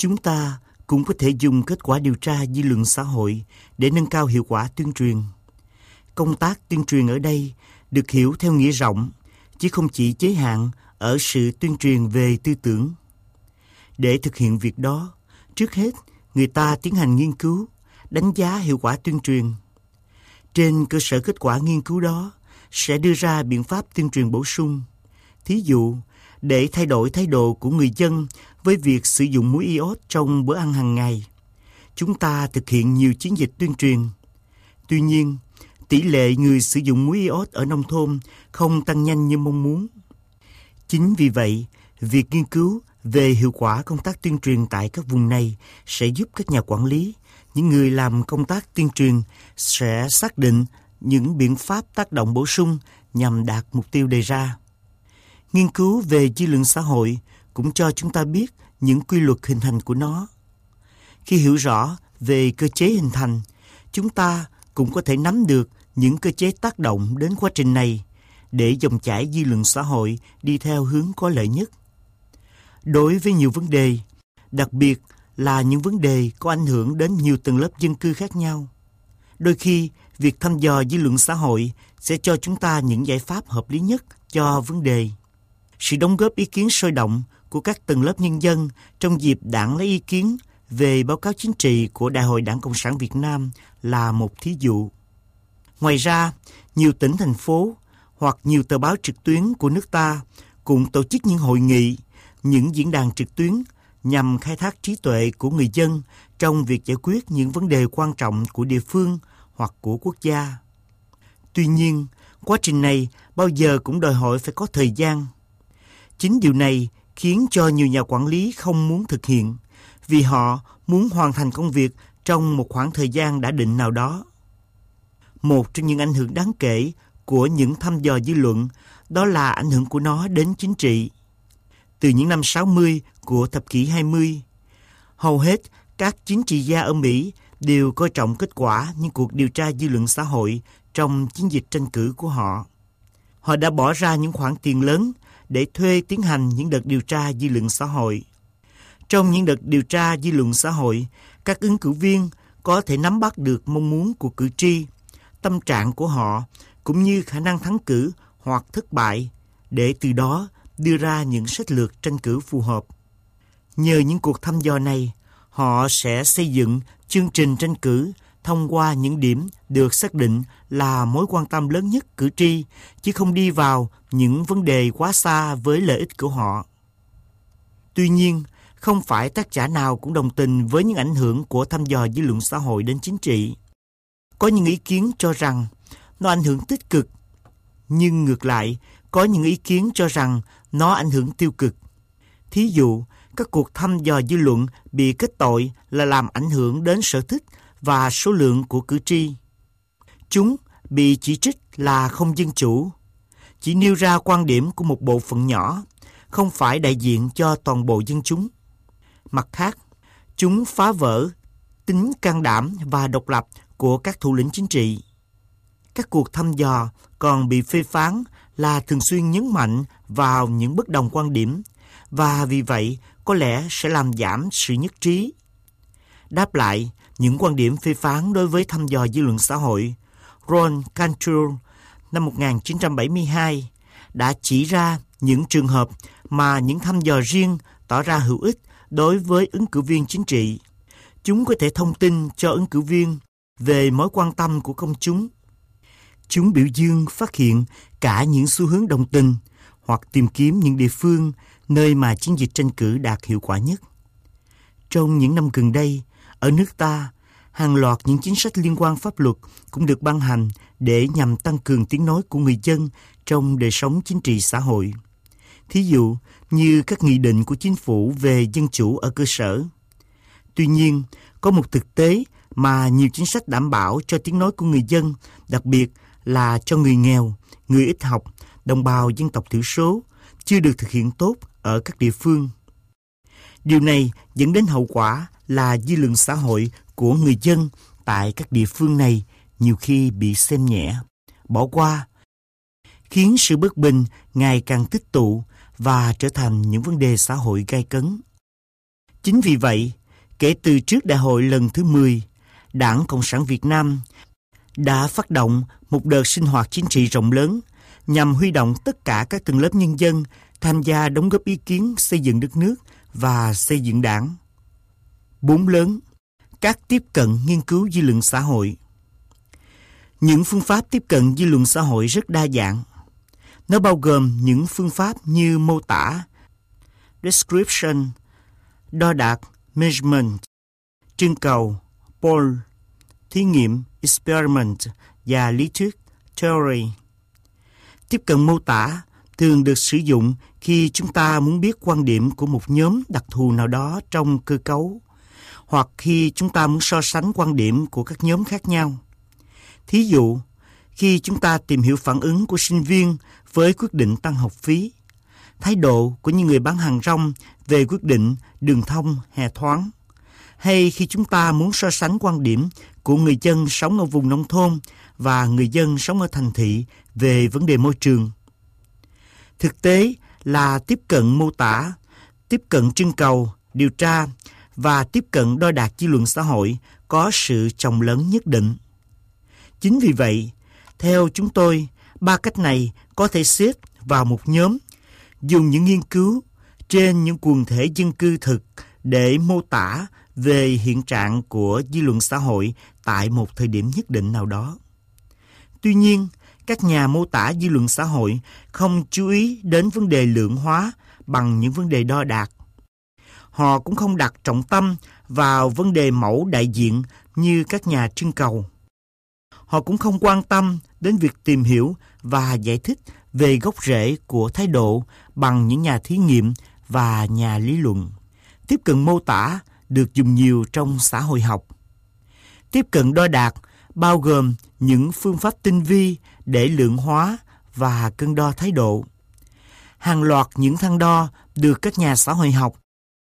Chúng ta cũng có thể dùng kết quả điều tra dư luận xã hội để nâng cao hiệu quả tuyên truyền. Công tác tuyên truyền ở đây được hiểu theo nghĩa rộng, chứ không chỉ giới hạn ở sự tuyên truyền về tư tưởng. Để thực hiện việc đó, trước hết, người ta tiến hành nghiên cứu, đánh giá hiệu quả tuyên truyền. Trên cơ sở kết quả nghiên cứu đó, sẽ đưa ra biện pháp tuyên truyền bổ sung. Thí dụ, để thay đổi thái độ của người dân với việc sử dụng muối iốt trong bữa ăn hàng ngày, chúng ta thực hiện nhiều chiến dịch tuyên truyền. Tuy nhiên, tỷ lệ người sử dụng muối iốt ở nông thôn không tăng nhanh như mong muốn. Chính vì vậy, việc nghiên cứu về hiệu quả công tác tuyên truyền tại các vùng này sẽ giúp các nhà quản lý, những người làm công tác tuyên truyền sẽ xác định những biện pháp tác động bổ sung nhằm đạt mục tiêu đề ra. Nghiên cứu về dư luận xã hội cũng cho chúng ta biết những quy luật hình thành của nó. Khi hiểu rõ về cơ chế hình thành, chúng ta cũng có thể nắm được những cơ chế tác động đến quá trình này để dòng chảy dư luận xã hội đi theo hướng có lợi nhất. Đối với nhiều vấn đề, đặc biệt là những vấn đề có ảnh hưởng đến nhiều tầng lớp dân cư khác nhau, đôi khi việc thăm dò dư luận xã hội sẽ cho chúng ta những giải pháp hợp lý nhất cho vấn đề. Sự đóng góp ý kiến sôi động của các tầng lớp nhân dân trong dịp Đảng lấy ý kiến về báo cáo chính trị của Đại hội Đảng Cộng sản Việt Nam là một thí dụ. Ngoài ra, nhiều tỉnh, thành phố hoặc nhiều tờ báo trực tuyến của nước ta cũng tổ chức những hội nghị, những diễn đàn trực tuyến nhằm khai thác trí tuệ của người dân trong việc giải quyết những vấn đề quan trọng của địa phương hoặc của quốc gia. Tuy nhiên, quá trình này bao giờ cũng đòi hỏi phải có thời gian. Chính điều này khiến cho nhiều nhà quản lý không muốn thực hiện, vì họ muốn hoàn thành công việc trong một khoảng thời gian đã định nào đó. Một trong những ảnh hưởng đáng kể của những thăm dò dư luận đó là ảnh hưởng của nó đến chính trị. Từ những năm 60 của thập kỷ 20, hầu hết các chính trị gia ở Mỹ đều coi trọng kết quả những cuộc điều tra dư luận xã hội trong chiến dịch tranh cử của họ. Họ đã bỏ ra những khoản tiền lớn để thuê tiến hành những đợt điều tra dư luận xã hội. Trong những đợt điều tra dư luận xã hội, các ứng cử viên có thể nắm bắt được mong muốn của cử tri, tâm trạng của họ, cũng như khả năng thắng cử hoặc thất bại, để từ đó đưa ra những sách lược tranh cử phù hợp. Nhờ những cuộc thăm dò này, họ sẽ xây dựng chương trình tranh cử thông qua những điểm được xác định là mối quan tâm lớn nhất cử tri, chứ không đi vào những vấn đề quá xa với lợi ích của họ. Tuy nhiên, không phải tác giả nào cũng đồng tình với những ảnh hưởng của thăm dò dư luận xã hội đến chính trị. Có những ý kiến cho rằng nó ảnh hưởng tích cực, nhưng ngược lại, có những ý kiến cho rằng nó ảnh hưởng tiêu cực. Thí dụ, các cuộc thăm dò dư luận bị kết tội là làm ảnh hưởng đến sở thích và số lượng của cử tri. Chúng bị chỉ trích là không dân chủ, chỉ nêu ra quan điểm của một bộ phận nhỏ, không phải đại diện cho toàn bộ dân chúng. Mặt khác, chúng phá vỡ tính can đảm và độc lập của các thủ lĩnh chính trị. Các cuộc thăm dò còn bị phê phán là thường xuyên nhấn mạnh vào những bất đồng quan điểm, và vì vậy có lẽ sẽ làm giảm sự nhất trí. Đáp lại những quan điểm phê phán đối với thăm dò dư luận xã hội, Ron Cantrell năm 1972 đã chỉ ra những trường hợp mà những thăm dò riêng tỏ ra hữu ích đối với ứng cử viên chính trị. Chúng có thể thông tin cho ứng cử viên về mối quan tâm của công chúng. Chúng biểu dương phát hiện cả những xu hướng đồng tình hoặc tìm kiếm những địa phương nơi mà chiến dịch tranh cử đạt hiệu quả nhất. Trong những năm gần đây, ở nước ta, hàng loạt những chính sách liên quan pháp luật cũng được ban hành để nhằm tăng cường tiếng nói của người dân trong đời sống chính trị xã hội. Thí dụ như các nghị định của chính phủ về dân chủ ở cơ sở. Tuy nhiên, có một thực tế mà nhiều chính sách đảm bảo cho tiếng nói của người dân, đặc biệt là cho người nghèo, người ít học, đồng bào dân tộc thiểu số, chưa được thực hiện tốt ở các địa phương. Điều này dẫn đến hậu quả là dư luận xã hội của người dân tại các địa phương này nhiều khi bị xem nhẹ, bỏ qua, khiến sự bất bình ngày càng tích tụ và trở thành những vấn đề xã hội gay cấn. Chính vì vậy, kể từ trước đại hội lần thứ 10, Đảng Cộng sản Việt Nam đã phát động một đợt sinh hoạt chính trị rộng lớn nhằm huy động tất cả các tầng lớp nhân dân tham gia đóng góp ý kiến xây dựng đất nước và xây dựng đảng. 4 lớn, các tiếp cận nghiên cứu dư luận xã hội. Những phương pháp tiếp cận dư luận xã hội rất đa dạng. Nó bao gồm những phương pháp như mô tả, description, đo đạc, measurement, trưng cầu, poll, thí nghiệm, experiment và lý thuyết, theory. Tiếp cận mô tả thường được sử dụng khi chúng ta muốn biết quan điểm của một nhóm đặc thù nào đó trong cơ cấu, hoặc khi chúng ta muốn so sánh quan điểm của các nhóm khác nhau. Thí dụ, khi chúng ta tìm hiểu phản ứng của sinh viên với quyết định tăng học phí, thái độ của những người bán hàng rong về quyết định đường thông hè thoáng, hay khi chúng ta muốn so sánh quan điểm của người dân sống ở vùng nông thôn và người dân sống ở thành thị về vấn đề môi trường. Thực tế là tiếp cận mô tả, tiếp cận trưng cầu, điều tra và tiếp cận đo đạc dư luận xã hội có sự chồng lấn nhất định. Chính vì vậy, theo chúng tôi, 3 cách này có thể xếp vào một nhóm, dùng những nghiên cứu trên những quần thể dân cư thực để mô tả về hiện trạng của dư luận xã hội tại một thời điểm nhất định nào đó. Tuy nhiên, các nhà mô tả dư luận xã hội không chú ý đến vấn đề lượng hóa bằng những vấn đề đo đạc. Họ cũng không đặt trọng tâm vào vấn đề mẫu đại diện như các nhà trưng cầu. Họ cũng không quan tâm đến việc tìm hiểu và giải thích về gốc rễ của thái độ bằng những nhà thí nghiệm và nhà lý luận. Tiếp cận mô tả được dùng nhiều trong xã hội học. Tiếp cận đo đạc bao gồm những phương pháp tinh vi để lượng hóa và cân đo thái độ. Hàng loạt những thang đo được các nhà xã hội học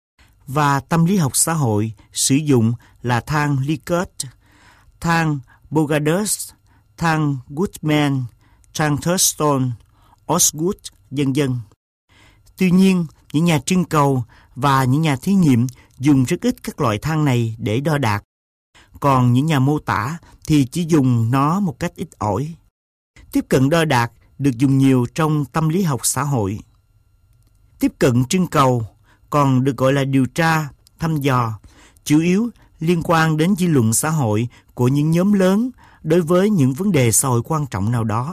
và tâm lý học xã hội sử dụng là thang Likert, thang Bogados, thang Goodman, thang Thurston, Osgood, vân vân. Tuy nhiên, những nhà trưng cầu và những nhà thí nghiệm dùng rất ít các loại thang này để đo đạc. Còn những nhà mô tả thì chỉ dùng nó một cách ít ỏi. Tiếp cận đo đạc được dùng nhiều trong tâm lý học xã hội. Tiếp cận trưng cầu còn được gọi là điều tra, thăm dò, chủ yếu liên quan đến dư luận xã hội của những nhóm lớn đối với những vấn đề xã hội quan trọng nào đó.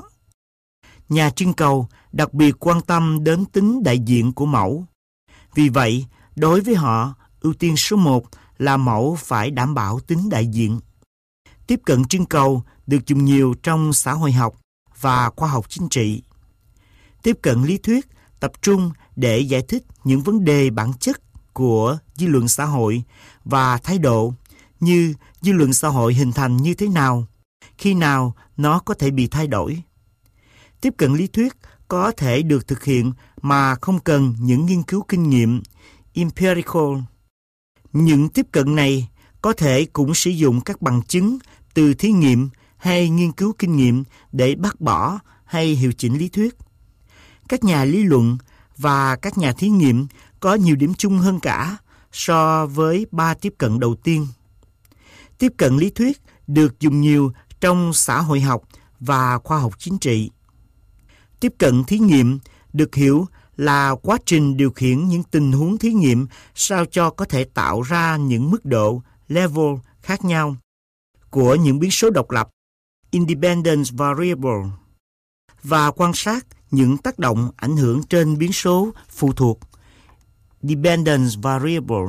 Nhà trưng cầu đặc biệt quan tâm đến tính đại diện của mẫu. Vì vậy, đối với họ, ưu tiên số 1 là mẫu phải đảm bảo tính đại diện. Tiếp cận trưng cầu được dùng nhiều trong xã hội học và khoa học chính trị. Tiếp cận lý thuyết tập trung để giải thích những vấn đề bản chất của dư luận xã hội và thái độ, như dư luận xã hội hình thành như thế nào, khi nào nó có thể bị thay đổi. Tiếp cận lý thuyết có thể được thực hiện mà không cần những nghiên cứu kinh nghiệm, empirical. Những tiếp cận này có thể cũng sử dụng các bằng chứng từ thí nghiệm hay nghiên cứu kinh nghiệm để bác bỏ hay hiệu chỉnh lý thuyết. Các nhà lý luận và các nhà thí nghiệm có nhiều điểm chung hơn cả so với 3 tiếp cận đầu tiên. Tiếp cận lý thuyết được dùng nhiều trong xã hội học và khoa học chính trị. Tiếp cận thí nghiệm được hiểu là quá trình điều khiển những tình huống thí nghiệm sao cho có thể tạo ra những mức độ, level khác nhau của những biến số độc lập, independent variable, và quan sát những tác động ảnh hưởng trên biến số phụ thuộc, dependent variable.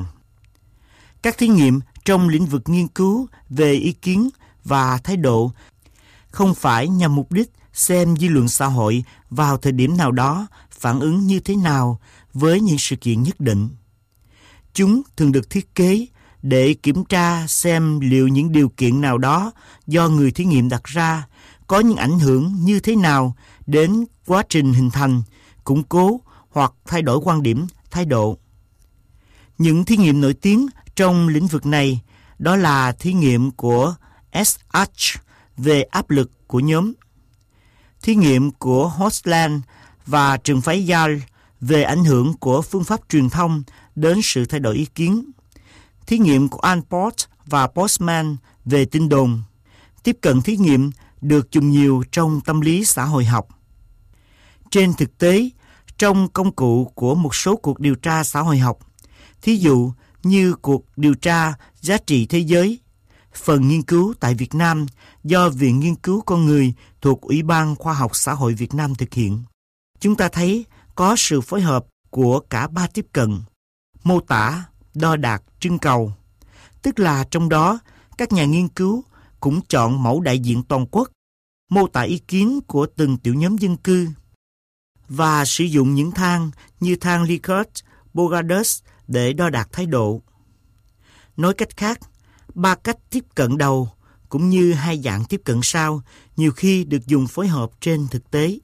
Các thí nghiệm trong lĩnh vực nghiên cứu về ý kiến và thái độ không phải nhằm mục đích xem dư luận xã hội vào thời điểm nào đó phản ứng như thế nào với những sự kiện nhất định. Chúng thường được thiết kế để kiểm tra xem liệu những điều kiện nào đó do người thí nghiệm đặt ra có những ảnh hưởng như thế nào đến quá trình hình thành, củng cố hoặc thay đổi quan điểm, thái độ. Những thí nghiệm nổi tiếng trong lĩnh vực này đó là thí nghiệm của SH về áp lực của nhóm, thí nghiệm của Hostland và trường phái Yale về ảnh hưởng của phương pháp truyền thông đến sự thay đổi ý kiến, thí nghiệm của Allport và Postman về tin đồn. Tiếp cận thí nghiệm được dùng nhiều trong tâm lý xã hội học. Trên thực tế, trong công cụ của một số cuộc điều tra xã hội học, thí dụ như cuộc điều tra giá trị thế giới, phần nghiên cứu tại Việt Nam do Viện Nghiên cứu Con người thuộc Ủy ban Khoa học Xã hội Việt Nam thực hiện, chúng ta thấy có sự phối hợp của cả ba tiếp cận: mô tả, đo đạc, trưng cầu. Tức là trong đó, các nhà nghiên cứu cũng chọn mẫu đại diện toàn quốc, mô tả ý kiến của từng tiểu nhóm dân cư, và sử dụng những thang như thang Likert, Bogardus để đo đạc thái độ. Nói cách khác, ba cách tiếp cận đầu cũng như hai dạng tiếp cận sau nhiều khi được dùng phối hợp trên thực tế.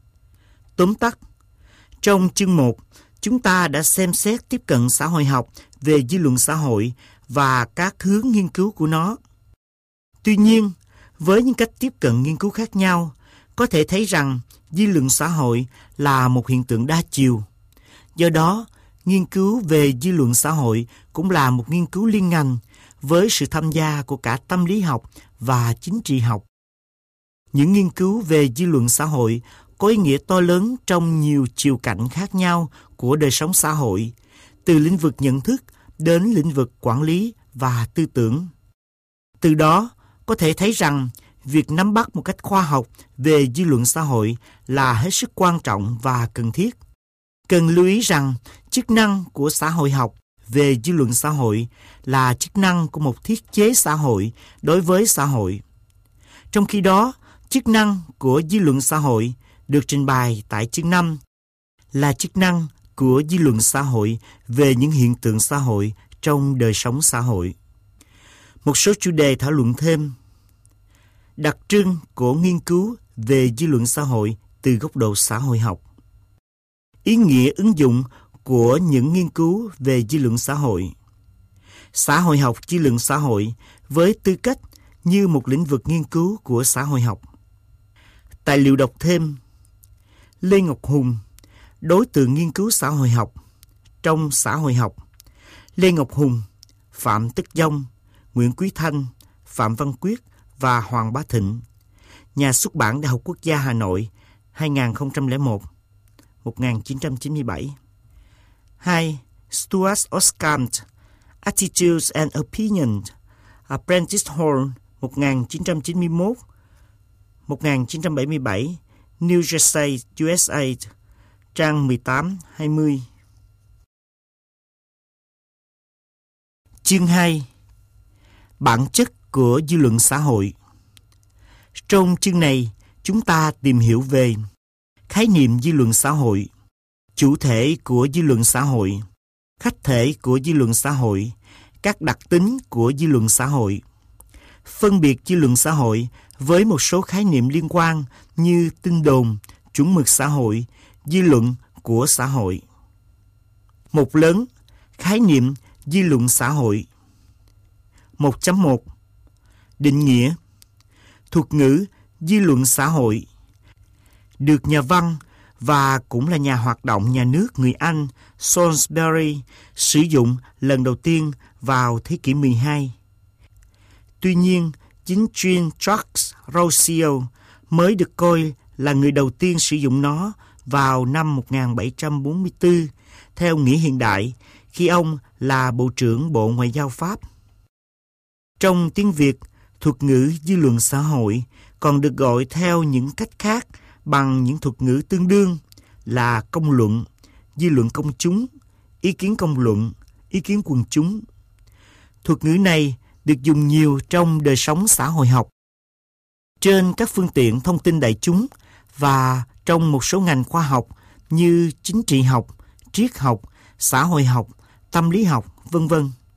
Tóm tắt, trong chương 1, chúng ta đã xem xét tiếp cận xã hội học về dư luận xã hội và các hướng nghiên cứu của nó. Tuy nhiên, với những cách tiếp cận nghiên cứu khác nhau, có thể thấy rằng dư luận xã hội là một hiện tượng đa chiều. Do đó, nghiên cứu về dư luận xã hội cũng là một nghiên cứu liên ngành với sự tham gia của cả tâm lý học và chính trị học. Những nghiên cứu về dư luận xã hội có ý nghĩa to lớn trong nhiều chiều cảnh khác nhau của đời sống xã hội, từ lĩnh vực nhận thức đến lĩnh vực quản lý và tư tưởng. Từ đó, có thể thấy rằng việc nắm bắt một cách khoa học về dư luận xã hội là hết sức quan trọng và cần thiết. Cần lưu ý rằng chức năng của xã hội học về dư luận xã hội là chức năng của một thiết chế xã hội đối với xã hội. Trong khi đó, chức năng của dư luận xã hội được trình bày tại chương 5 là chức năng của dư luận xã hội về những hiện tượng xã hội trong đời sống xã hội. Một số chủ đề thảo luận thêm: đặc trưng của nghiên cứu về dư luận xã hội từ góc độ xã hội học, ý nghĩa ứng dụng của những nghiên cứu về dư luận xã hội học dư luận xã hội với tư cách như một lĩnh vực nghiên cứu của xã hội học. Tài liệu đọc thêm: Lê Ngọc Hùng, đối tượng nghiên cứu xã hội học. Trong xã hội học, Lê Ngọc Hùng, Phạm Tất Dông, Nguyễn Quý Thanh, Phạm Văn Quyết và Hoàng Bá Thịnh. Nhà xuất bản Đại học Quốc gia Hà Nội, 2001, 1997. 2. Stuart Oskam, Attitudes and Opinions, Apprentice Hall, 1991, 1977, New Jersey, USA, trang 18-20. Chương 2. Bản chất của dư luận xã hội. Trong chương này, chúng ta tìm hiểu về khái niệm dư luận xã hội, chủ thể của dư luận xã hội, khách thể của dư luận xã hội, các đặc tính của dư luận xã hội, phân biệt dư luận xã hội với một số khái niệm liên quan như tin đồn, chuẩn mực xã hội, dư luận của xã hội. Mục lớn: khái niệm dư luận xã hội. 1.1 Định nghĩa. Thuật ngữ dư luận xã hội được nhà văn và cũng là nhà hoạt động nhà nước người Anh Salisbury sử dụng lần đầu tiên vào thế kỷ 12. Tuy nhiên, chính Jean-Jacques Rousseau mới được coi là người đầu tiên sử dụng nó vào năm 1744 theo nghĩa hiện đại, khi ông là Bộ trưởng Bộ Ngoại giao Pháp. Trong tiếng Việt, thuật ngữ dư luận xã hội còn được gọi theo những cách khác bằng những thuật ngữ tương đương là công luận, dư luận công chúng, ý kiến công luận, ý kiến quần chúng. Thuật ngữ này được dùng nhiều trong đời sống xã hội học, trên các phương tiện thông tin đại chúng và trong một số ngành khoa học như chính trị học, triết học, xã hội học, tâm lý học, v.v.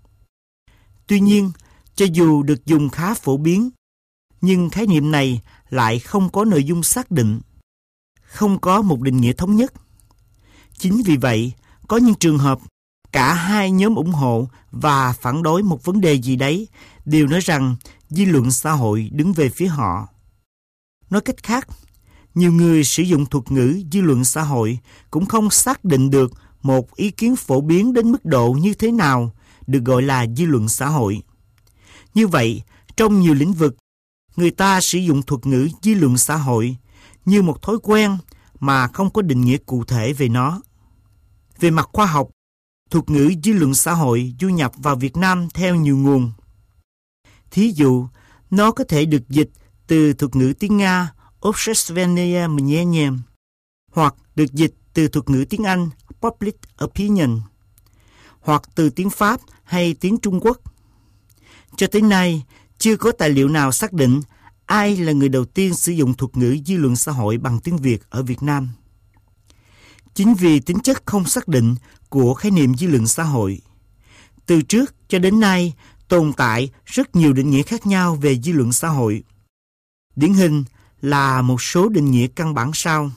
Tuy nhiên, cho dù được dùng khá phổ biến, nhưng khái niệm này lại không có nội dung xác định, không có một định nghĩa thống nhất. Chính vì vậy, có những trường hợp cả hai nhóm ủng hộ và phản đối một vấn đề gì đấy đều nói rằng dư luận xã hội đứng về phía họ. Nói cách khác, nhiều người sử dụng thuật ngữ dư luận xã hội cũng không xác định được một ý kiến phổ biến đến mức độ như thế nào được gọi là dư luận xã hội. Như vậy, trong nhiều lĩnh vực, người ta sử dụng thuật ngữ dư luận xã hội như một thói quen mà không có định nghĩa cụ thể về nó. Về mặt khoa học, thuật ngữ dư luận xã hội du nhập vào Việt Nam theo nhiều nguồn. Thí dụ, nó có thể được dịch từ thuật ngữ tiếng Nga Общественное мнение hoặc được dịch từ thuật ngữ tiếng Anh Public Opinion hoặc từ tiếng Pháp hay tiếng Trung Quốc. Cho tới nay, chưa có tài liệu nào xác định ai là người đầu tiên sử dụng thuật ngữ dư luận xã hội bằng tiếng Việt ở Việt Nam. Chính vì tính chất không xác định của khái niệm dư luận xã hội, từ trước cho đến nay tồn tại rất nhiều định nghĩa khác nhau về dư luận xã hội. Điển hình là một số định nghĩa căn bản sau.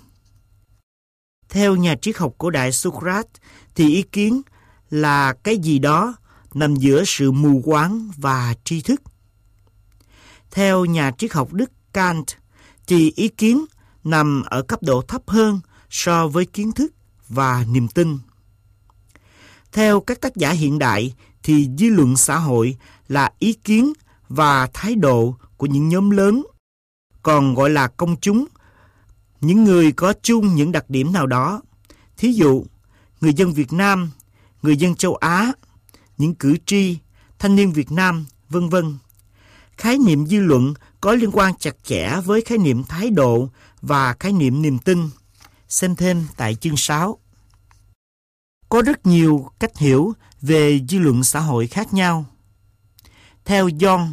Theo nhà triết học cổ đại Socrates thì ý kiến là cái gì đó nằm giữa sự mù quáng và tri thức. Theo nhà triết học Đức Kant thì ý kiến nằm ở cấp độ thấp hơn so với kiến thức và niềm tin. Theo các tác giả hiện đại thì dư luận xã hội là ý kiến và thái độ của những nhóm lớn, còn gọi là công chúng, những người có chung những đặc điểm nào đó. Thí dụ, người dân Việt Nam, người dân châu Á, những cử tri, thanh niên Việt Nam, vân vân. Khái niệm dư luận có liên quan chặt chẽ với khái niệm thái độ và khái niệm niềm tin. Xem thêm tại chương 6. Có rất nhiều cách hiểu về dư luận xã hội khác nhau. Theo John,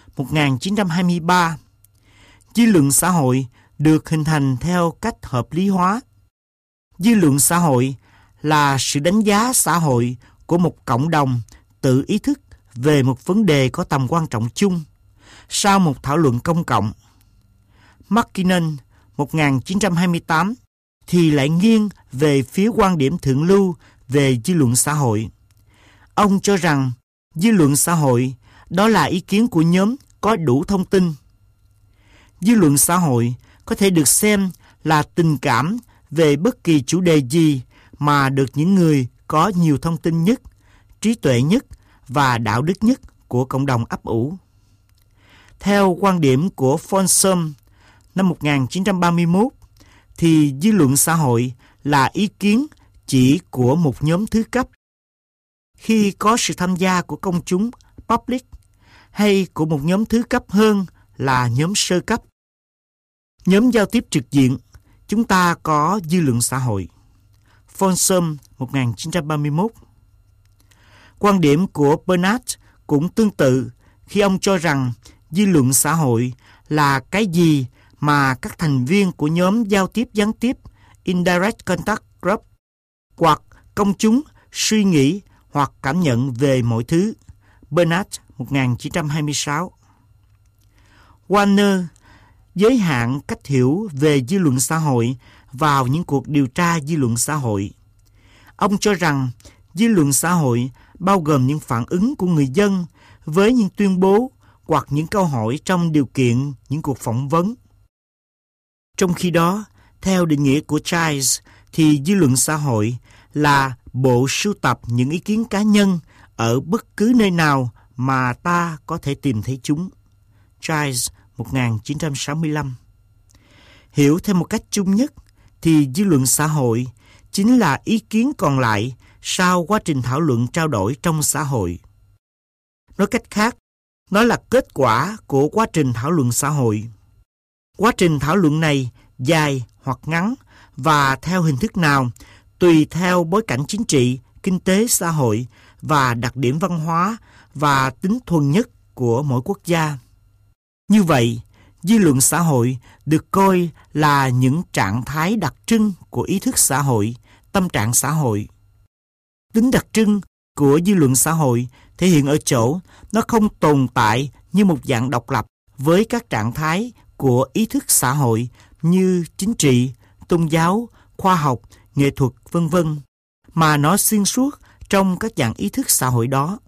1923, dư luận xã hội được hình thành theo cách hợp lý hóa. Dư luận xã hội là sự đánh giá xã hội của một cộng đồng tự ý thức về một vấn đề có tầm quan trọng chung sau một thảo luận công cộng. Mackinnon, 1928, thì lại nghiêng về phía quan điểm thượng lưu về dư luận xã hội. Ông cho rằng dư luận xã hội đó là ý kiến của nhóm có đủ thông tin. Dư luận xã hội có thể được xem là tình cảm về bất kỳ chủ đề gì mà được những người có nhiều thông tin nhất, trí tuệ nhất và đạo đức nhất của cộng đồng ấp ủ. Theo quan điểm của Folsom năm 1931, thì dư luận xã hội là ý kiến chỉ của một nhóm thứ cấp. Khi có sự tham gia của công chúng public hay của một nhóm thứ cấp hơn là nhóm sơ cấp. Nhóm giao tiếp trực diện, chúng ta có dư luận xã hội. Folsom 1931. Quan điểm của Bernard cũng tương tự khi ông cho rằng dư luận xã hội là cái gì mà các thành viên của nhóm giao tiếp gián tiếp Indirect Contact Group hoặc công chúng suy nghĩ hoặc cảm nhận về mọi thứ. Bernard 1926. Warner giới hạn cách hiểu về dư luận xã hội vào những cuộc điều tra dư luận xã hội. Ông cho rằng dư luận xã hội bao gồm những phản ứng của người dân với những tuyên bố hoặc những câu hỏi trong điều kiện những cuộc phỏng vấn. Trong khi đó, theo định nghĩa của Childs, thì dư luận xã hội là bộ sưu tập những ý kiến cá nhân ở bất cứ nơi nào mà ta có thể tìm thấy chúng. Childs 1965. Hiểu theo một cách chung nhất, thì dư luận xã hội chính là ý kiến còn lại sau quá trình thảo luận trao đổi trong xã hội. Nói cách khác, nó là kết quả của quá trình thảo luận xã hội. Quá trình thảo luận này dài hoặc ngắn và theo hình thức nào tùy theo bối cảnh chính trị, kinh tế, xã hội và đặc điểm văn hóa và tính thuần nhất của mỗi quốc gia. Như vậy, dư luận xã hội được coi là những trạng thái đặc trưng của ý thức xã hội, tâm trạng xã hội. Tính đặc trưng của dư luận xã hội thể hiện ở chỗ nó không tồn tại như một dạng độc lập với các trạng thái của ý thức xã hội như chính trị, tôn giáo, khoa học, nghệ thuật, v.v. mà nó xuyên suốt trong các dạng ý thức xã hội đó.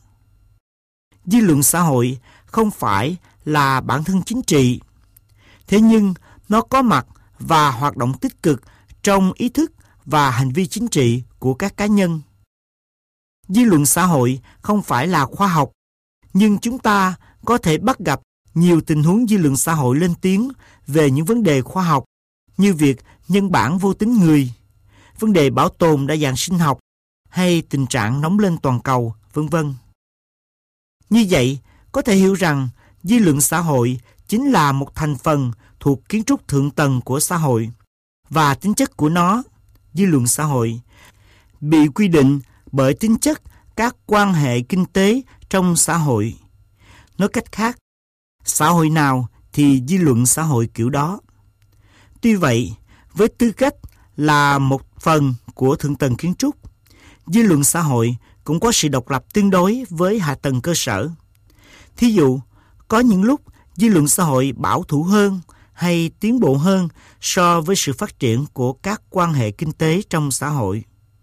Dư luận xã hội không phải là bản thân chính trị, thế nhưng nó có mặt và hoạt động tích cực trong ý thức và hành vi chính trị của các cá nhân. Dư luận xã hội không phải là khoa học, nhưng chúng ta có thể bắt gặp nhiều tình huống dư luận xã hội lên tiếng về những vấn đề khoa học như việc nhân bản vô tính người, vấn đề bảo tồn đa dạng sinh học hay tình trạng nóng lên toàn cầu, vân vân. Như vậy, có thể hiểu rằng dư luận xã hội chính là một thành phần thuộc kiến trúc thượng tầng của xã hội, và tính chất của nó, dư luận xã hội, bị quy định bởi tính chất các quan hệ kinh tế trong xã hội. Nói cách khác, xã hội nào thì dư luận xã hội kiểu đó. Tuy vậy, với tư cách là một phần của thượng tầng kiến trúc, dư luận xã hội cũng có sự độc lập tương đối với hạ tầng cơ sở. Thí dụ, có những lúc dư luận xã hội bảo thủ hơn hay tiến bộ hơn so với sự phát triển của các quan hệ kinh tế trong xã hội.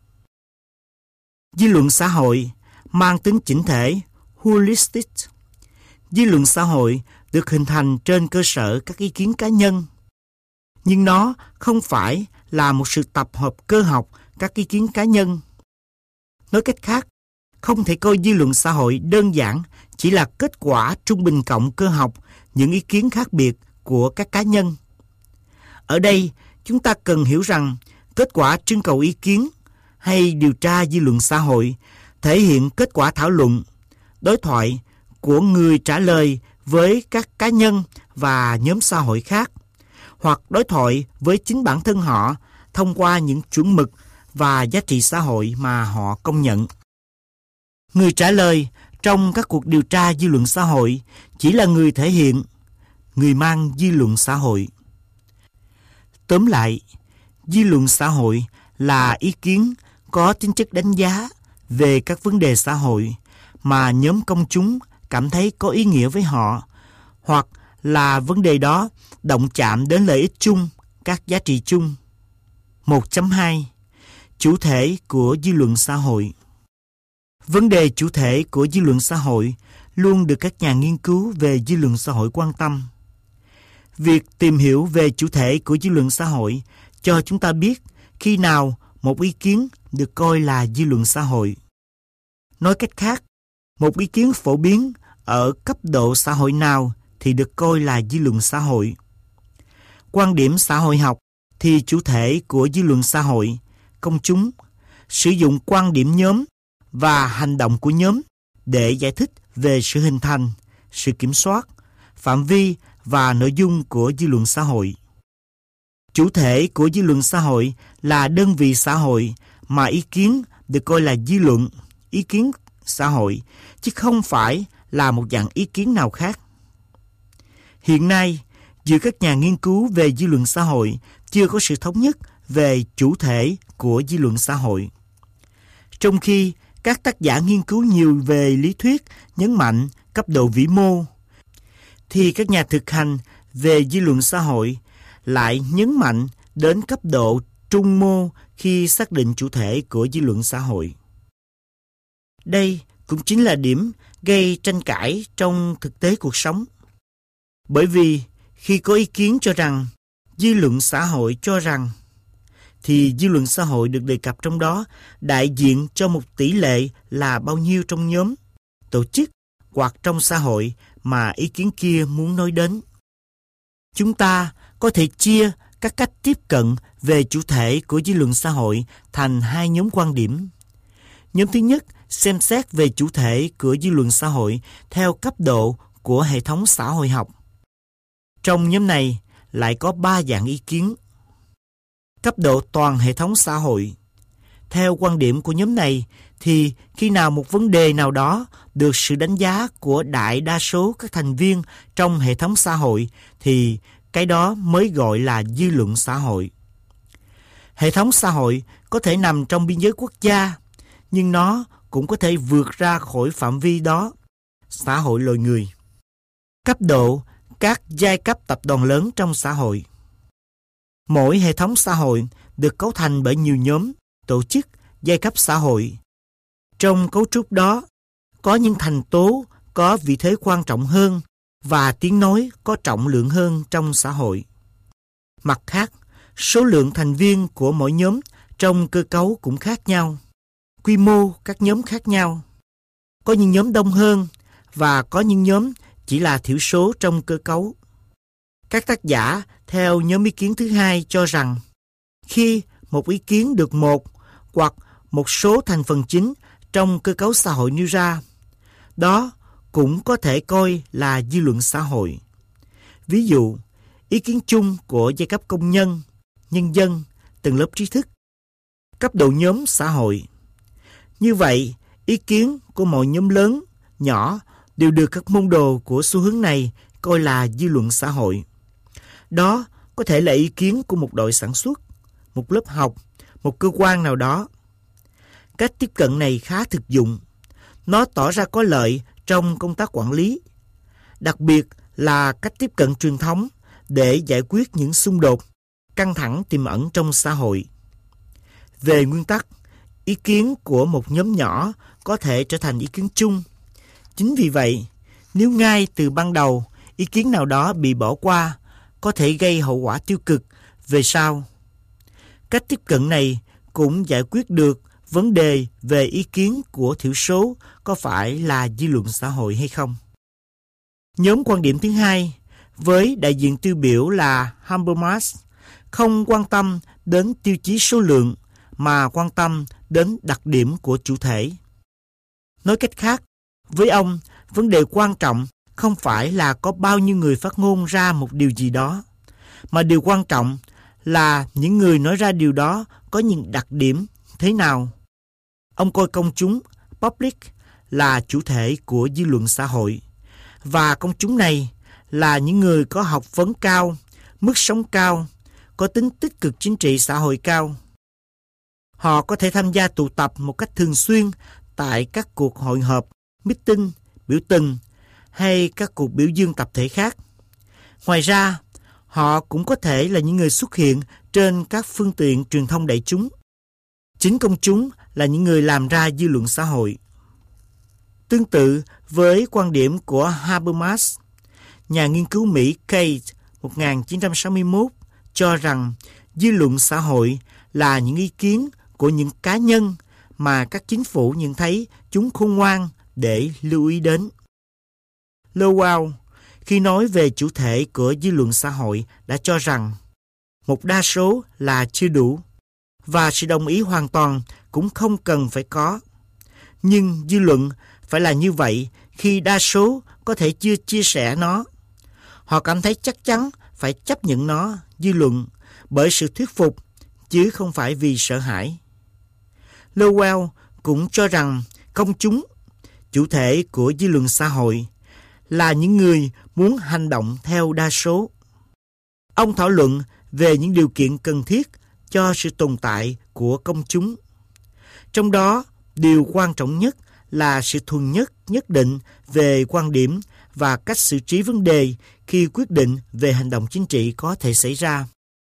Dư luận xã hội mang tính chỉnh thể, holistic. Dư luận xã hội được hình thành trên cơ sở các ý kiến cá nhân, nhưng nó không phải là một sự tập hợp cơ học các ý kiến cá nhân. Nói cách khác, không thể coi dư luận xã hội đơn giản chỉ là kết quả trung bình cộng cơ học những ý kiến khác biệt của các cá nhân. Ở đây, chúng ta cần hiểu rằng kết quả trưng cầu ý kiến hay điều tra dư luận xã hội thể hiện kết quả thảo luận, đối thoại của người trả lời với các cá nhân và nhóm xã hội khác, hoặc đối thoại với chính bản thân họ thông qua những chuẩn mực và giá trị xã hội mà họ công nhận. Người trả lời trong các cuộc điều tra dư luận xã hội chỉ là người thể hiện, người mang dư luận xã hội. Tóm lại, dư luận xã hội là ý kiến có tính chất đánh giá về các vấn đề xã hội mà nhóm công chúng cảm thấy có ý nghĩa với họ, hoặc là vấn đề đó động chạm đến lợi ích chung, các giá trị chung. 1.2. Chủ thể của dư luận xã hội. Vấn đề chủ thể của dư luận xã hội luôn được các nhà nghiên cứu về dư luận xã hội quan tâm. Việc tìm hiểu về chủ thể của dư luận xã hội cho chúng ta biết khi nào một ý kiến được coi là dư luận xã hội. Nói cách khác, một ý kiến phổ biến ở cấp độ xã hội nào thì được coi là dư luận xã hội. Quan điểm xã hội học thì chủ thể của dư luận xã hội, công chúng, sử dụng quan điểm nhóm và hành động của nhóm để giải thích về sự hình thành, sự kiểm soát, phạm vi và nội dung của dư luận xã hội. Chủ thể của dư luận xã hội là đơn vị xã hội mà ý kiến được coi là dư luận, ý kiến xã hội, chứ không phải là một dạng ý kiến nào khác. Hiện nay, giữa các nhà nghiên cứu về dư luận xã hội chưa có sự thống nhất về chủ thể của dư luận xã hội. Trong khi các tác giả nghiên cứu nhiều về lý thuyết nhấn mạnh cấp độ vĩ mô, thì các nhà thực hành về dư luận xã hội lại nhấn mạnh đến cấp độ trung mô khi xác định chủ thể của dư luận xã hội. Đây cũng chính là điểm gây tranh cãi trong thực tế cuộc sống. Bởi vì khi có ý kiến cho rằng dư luận xã hội cho rằng, thì dư luận xã hội được đề cập trong đó đại diện cho một tỷ lệ là bao nhiêu trong nhóm, tổ chức hoặc trong xã hội mà ý kiến kia muốn nói đến. Chúng ta có thể chia các cách tiếp cận về chủ thể của dư luận xã hội thành hai nhóm quan điểm. Nhóm thứ nhất xem xét về chủ thể của dư luận xã hội theo cấp độ của hệ thống xã hội học. Trong nhóm này lại có 3 dạng ý kiến. Cấp độ toàn hệ thống xã hội. Theo quan điểm của nhóm này thì khi nào một vấn đề nào đó được sự đánh giá của đại đa số các thành viên trong hệ thống xã hội thì cái đó mới gọi là dư luận xã hội. Hệ thống xã hội có thể nằm trong biên giới quốc gia, nhưng nó cũng có thể vượt ra khỏi phạm vi đó, xã hội loài người. Cấp độ các giai cấp tập đoàn lớn trong xã hội. Mỗi hệ thống xã hội được cấu thành bởi nhiều nhóm, tổ chức, giai cấp xã hội. Trong cấu trúc đó, có những thành tố có vị thế quan trọng hơn và tiếng nói có trọng lượng hơn trong xã hội. Mặt khác, số lượng thành viên của mỗi nhóm trong cơ cấu cũng khác nhau. quy mô các nhóm khác nhau. Có những nhóm đông hơn và có những nhóm chỉ là thiểu số trong cơ cấu. Các tác giả theo nhóm ý kiến thứ hai cho rằng khi một ý kiến được một hoặc một số thành phần chính trong cơ cấu xã hội nêu ra, đó cũng có thể coi là dư luận xã hội. Ví dụ, ý kiến chung của giai cấp công nhân, nhân dân, tầng lớp trí thức, cấp độ nhóm xã hội. Như vậy, ý kiến của mọi nhóm lớn, nhỏ đều được các môn đồ của xu hướng này coi là dư luận xã hội. Đó có thể là ý kiến của một đội sản xuất, một lớp học, một cơ quan nào đó. Cách tiếp cận này khá thực dụng. Nó tỏ ra có lợi trong công tác quản lý, đặc biệt là cách tiếp cận truyền thống để giải quyết những xung đột, căng thẳng tiềm ẩn trong xã hội. Về nguyên tắc, ý kiến của một nhóm nhỏ có thể trở thành ý kiến chung. Chính vì vậy, nếu ngay từ ban đầu ý kiến nào đó bị bỏ qua, có thể gây hậu quả tiêu cực về sau. Cách tiếp cận này cũng giải quyết được vấn đề về ý kiến của thiểu số có phải là dư luận xã hội hay không. Nhóm quan điểm thứ hai, với đại diện tiêu biểu là Habermas, không quan tâm đến tiêu chí số lượng mà quan tâm đến đặc điểm của chủ thể. Nói cách khác, với ông, vấn đề quan trọng không phải là có bao nhiêu người phát ngôn ra một điều gì đó, mà điều quan trọng là những người nói ra điều đó có những đặc điểm thế nào. Ông coi công chúng, public, là chủ thể của dư luận xã hội, và công chúng này là những người có học vấn cao, mức sống cao, có tính tích cực chính trị xã hội cao. Họ có thể tham gia tụ tập một cách thường xuyên tại các cuộc hội họp, meeting, biểu tình hay các cuộc biểu dương tập thể khác. Ngoài ra, họ cũng có thể là những người xuất hiện trên các phương tiện truyền thông đại chúng. Chính công chúng là những người làm ra dư luận xã hội. Tương tự với quan điểm của Habermas, nhà nghiên cứu Mỹ Cate 1961 cho rằng dư luận xã hội là những ý kiến của những cá nhân mà các chính phủ nhận thấy chúng khôn ngoan để lưu ý đến. Lowell, khi nói về chủ thể của dư luận xã hội, đã cho rằng một đa số là chưa đủ, và sự đồng ý hoàn toàn cũng không cần phải có. Nhưng dư luận phải là như vậy khi đa số có thể chưa chia sẻ nó. Họ cảm thấy chắc chắn phải chấp nhận nó, dư luận, bởi sự thuyết phục, chứ không phải vì sợ hãi. Lowell cũng cho rằng công chúng, chủ thể của dư luận xã hội, là những người muốn hành động theo đa số. Ông thảo luận về những điều kiện cần thiết cho sự tồn tại của công chúng. Trong đó, điều quan trọng nhất là sự thuần nhất nhất định về quan điểm và cách xử trí vấn đề khi quyết định về hành động chính trị có thể xảy ra.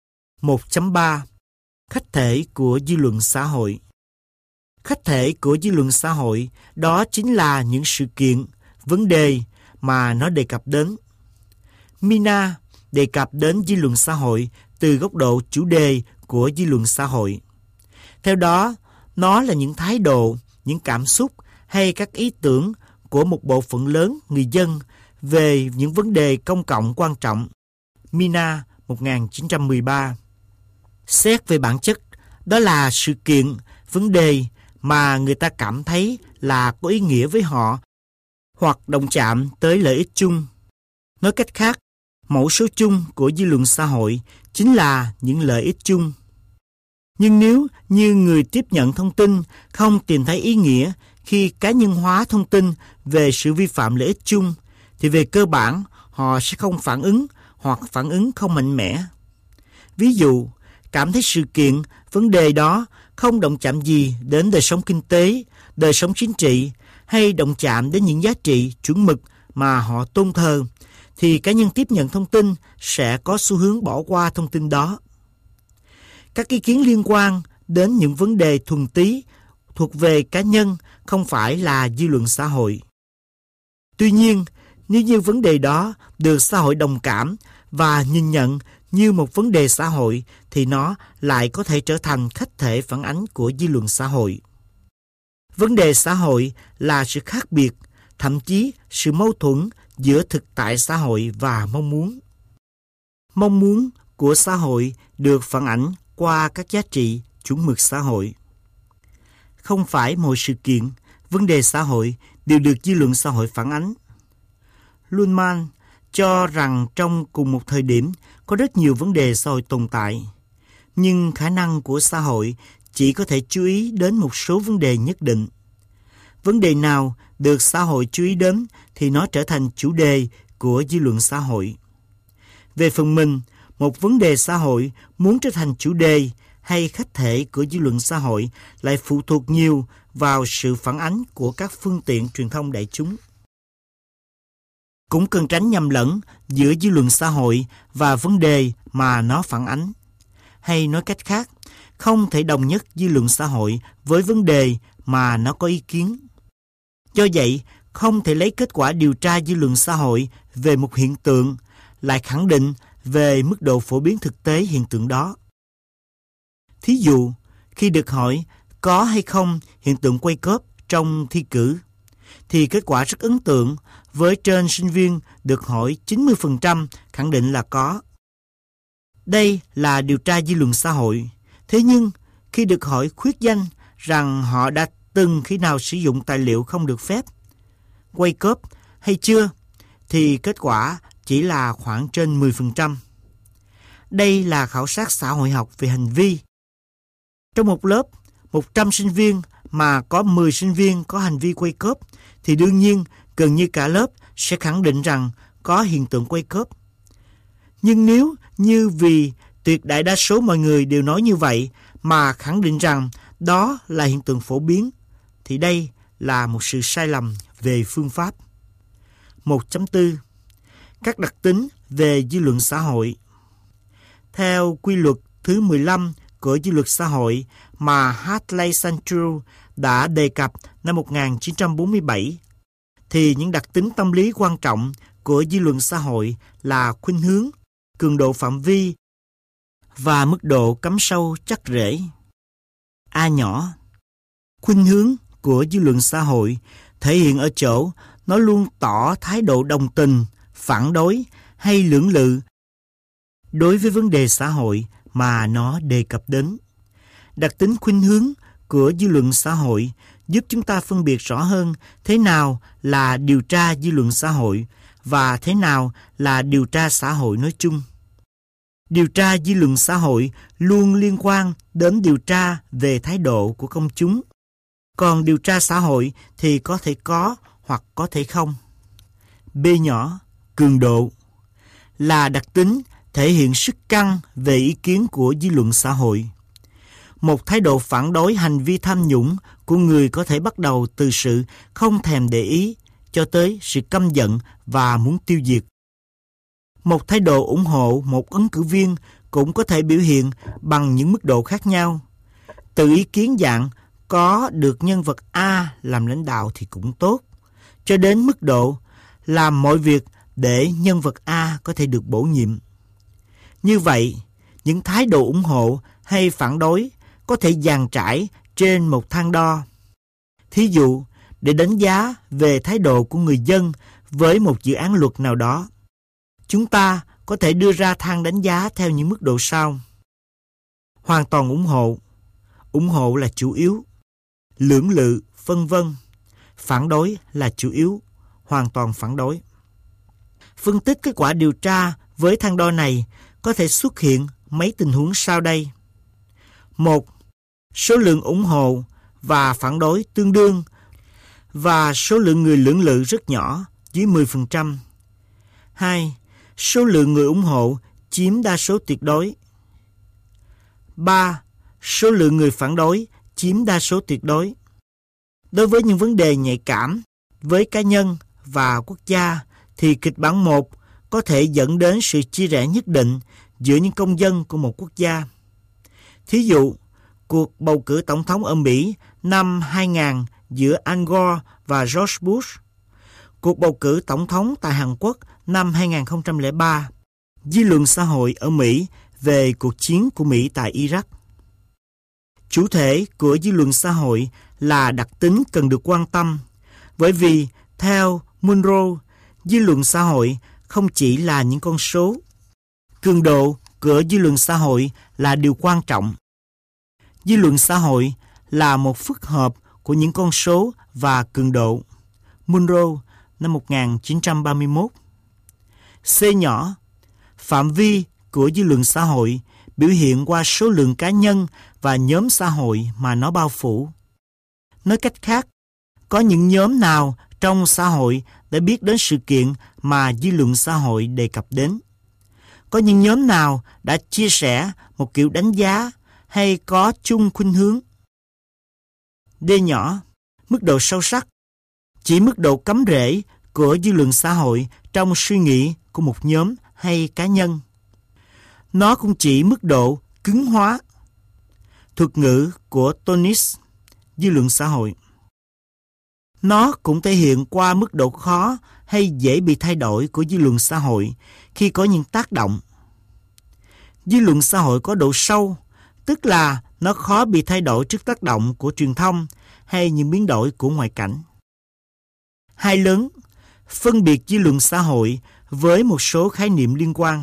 1.3. Khách thể của dư luận xã hội. Khách thể của dư luận xã hội đó chính là những sự kiện, vấn đề mà nó đề cập đến. Mina đề cập đến dư luận xã hội từ góc độ chủ đề của dư luận xã hội. Theo đó, nó là những thái độ, những cảm xúc hay các ý tưởng của một bộ phận lớn người dân về những vấn đề công cộng quan trọng. Mina 1913. Xét về bản chất, đó là sự kiện, vấn đề mà người ta cảm thấy là có ý nghĩa với họ hoặc đồng chạm tới lợi ích chung. Nói cách khác, mẫu số chung của dư luận xã hội chính là những lợi ích chung. Nhưng nếu như người tiếp nhận thông tin không tìm thấy ý nghĩa khi cá nhân hóa thông tin về sự vi phạm lợi ích chung, thì về cơ bản họ sẽ không phản ứng hoặc phản ứng không mạnh mẽ. Ví dụ, cảm thấy sự kiện, vấn đề đó không động chạm gì đến đời sống kinh tế, đời sống chính trị hay động chạm đến những giá trị chuẩn mực mà họ tôn thờ, thì cá nhân tiếp nhận thông tin sẽ có xu hướng bỏ qua thông tin đó. Các ý kiến liên quan đến những vấn đề thuần túy thuộc về cá nhân không phải là dư luận xã hội. Tuy nhiên, nếu như vấn đề đó được xã hội đồng cảm và nhìn nhận như một vấn đề xã hội, thì nó lại có thể trở thành khách thể phản ánh của dư luận xã hội. Vấn đề xã hội là sự khác biệt, thậm chí sự mâu thuẫn giữa thực tại xã hội và mong muốn. Mong muốn của xã hội được phản ánh qua các giá trị chuẩn mực xã hội. Không phải mọi sự kiện, vấn đề xã hội đều được dư luận xã hội phản ánh. Luhmann cho rằng trong cùng một thời điểm có rất nhiều vấn đề xã hội tồn tại, nhưng khả năng của xã hội chỉ có thể chú ý đến một số vấn đề nhất định. Vấn đề nào được xã hội chú ý đến thì nó trở thành chủ đề của dư luận xã hội. Về phần mình, một vấn đề xã hội muốn trở thành chủ đề hay khách thể của dư luận xã hội lại phụ thuộc nhiều vào sự phản ánh của các phương tiện truyền thông đại chúng. Cũng cần tránh nhầm lẫn giữa dư luận xã hội và vấn đề mà nó phản ánh. Hay nói cách khác, không thể đồng nhất dư luận xã hội với vấn đề mà nó có ý kiến. Do vậy, không thể lấy kết quả điều tra dư luận xã hội về một hiện tượng lại khẳng định về mức độ phổ biến thực tế hiện tượng đó. Thí dụ, khi được hỏi có hay không hiện tượng quay cóp trong thi cử, thì kết quả rất ấn tượng, với trên sinh viên được hỏi 90% khẳng định là có. Đây là điều tra dư luận xã hội. Thế nhưng, khi được hỏi khuyết danh rằng họ đã từng khi nào sử dụng tài liệu không được phép, quay cóp hay chưa, thì kết quả chỉ là khoảng trên 10%. Đây là khảo sát xã hội học về hành vi. Trong một lớp, 100 sinh viên mà có 10 sinh viên có hành vi quay cóp, thì đương nhiên gần như cả lớp sẽ khẳng định rằng có hiện tượng quay cóp. Nhưng nếu như vì tuyệt đại đa số mọi người đều nói như vậy mà khẳng định rằng đó là hiện tượng phổ biến, thì đây là một sự sai lầm về phương pháp. 1.4. Các đặc tính về dư luận xã hội. Theo quy luật thứ 15 của dư luận xã hội mà Hartley Santrue đã đề cập năm 1947, thì những đặc tính tâm lý quan trọng của dư luận xã hội là khuynh hướng, cường độ phạm vi và mức độ cắm sâu chắc rễ. A nhỏ. Khuynh hướng của dư luận xã hội thể hiện ở chỗ nó luôn tỏ thái độ đồng tình, phản đối hay lưỡng lự đối với vấn đề xã hội mà nó đề cập đến. Đặc tính khuynh hướng của dư luận xã hội giúp chúng ta phân biệt rõ hơn thế nào là điều tra dư luận xã hội và thế nào là điều tra xã hội nói chung. Điều tra dư luận xã hội luôn liên quan đến điều tra về thái độ của công chúng, còn điều tra xã hội thì có thể có hoặc có thể không. B nhỏ, cường độ, là đặc tính thể hiện sức căng về ý kiến của dư luận xã hội. Một thái độ phản đối hành vi tham nhũng của người có thể bắt đầu từ sự không thèm để ý cho tới sự căm giận và muốn tiêu diệt. Một thái độ ủng hộ một ứng cử viên cũng có thể biểu hiện bằng những mức độ khác nhau. Từ ý kiến dạng có được nhân vật A làm lãnh đạo thì cũng tốt, cho đến mức độ làm mọi việc để nhân vật A có thể được bổ nhiệm. Như vậy, những thái độ ủng hộ hay phản đối có thể dàn trải trên một thang đo. Thí dụ, để đánh giá về thái độ của người dân với một dự án luật nào đó, chúng ta có thể đưa ra thang đánh giá theo những mức độ sau. Hoàn toàn ủng hộ là chủ yếu, lưỡng lự, vân vân. Phản đối là chủ yếu, hoàn toàn phản đối. Phân tích kết quả điều tra với thang đo này có thể xuất hiện mấy tình huống sau đây. 1. Số lượng ủng hộ và phản đối tương đương và số lượng người lưỡng lự rất nhỏ, dưới 10%. 2. Số lượng người ủng hộ chiếm đa số tuyệt đối. 3. Số lượng người phản đối chiếm đa số tuyệt đối. Đối với những vấn đề nhạy cảm với cá nhân và quốc gia thì kịch bản 1 có thể dẫn đến sự chia rẽ nhất định giữa những công dân của một quốc gia. Thí dụ, cuộc bầu cử tổng thống ở Mỹ năm 2000 giữa Al Gore và George Bush, cuộc bầu cử tổng thống tại Hàn Quốc năm 2003, dư luận xã hội ở Mỹ về cuộc chiến của Mỹ tại Iraq. Chủ thể của dư luận xã hội là đặc tính cần được quan tâm, bởi vì theo Monroe, dư luận xã hội không chỉ là những con số. Cường độ của dư luận xã hội là điều quan trọng. Dư luận xã hội là một phức hợp của những con số và cường độ. Monroe, năm 1931. C nhỏ, phạm vi của dư luận xã hội biểu hiện qua số lượng cá nhân và nhóm xã hội mà nó bao phủ. Nói cách khác, có những nhóm nào trong xã hội đã biết đến sự kiện mà dư luận xã hội đề cập đến? Có những nhóm nào đã chia sẻ một kiểu đánh giá hay có chung khuynh hướng? D nhỏ, mức độ sâu sắc, chỉ mức độ cắm rễ của dư luận xã hội trong suy nghĩ của một nhóm hay cá nhân. Nó cũng chỉ mức độ cứng hóa. Thuật ngữ của Tonis, dư luận xã hội. Nó cũng thể hiện qua mức độ khó hay dễ bị thay đổi của dư luận xã hội khi có những tác động. Dư luận xã hội có độ sâu, tức là nó khó bị thay đổi trước tác động của truyền thông hay những biến đổi của ngoại cảnh. Hai lớn, phân biệt dư luận xã hội với một số khái niệm liên quan.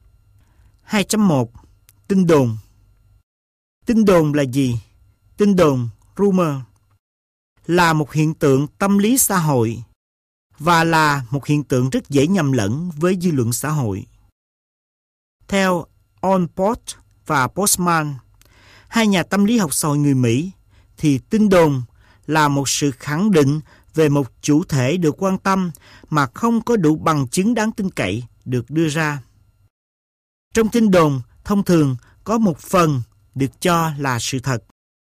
2.1. Tin đồn. Tin đồn là gì? Tin đồn, rumor, là một hiện tượng tâm lý xã hội và là một hiện tượng rất dễ nhầm lẫn với dư luận xã hội. Theo Allport và Postman, hai nhà tâm lý học xã hội người Mỹ, thì tin đồn là một sự khẳng định về một chủ thể được quan tâm mà không có đủ bằng chứng đáng tin cậy được đưa ra. Trong tin đồn, thông thường có một phần được cho là sự thật.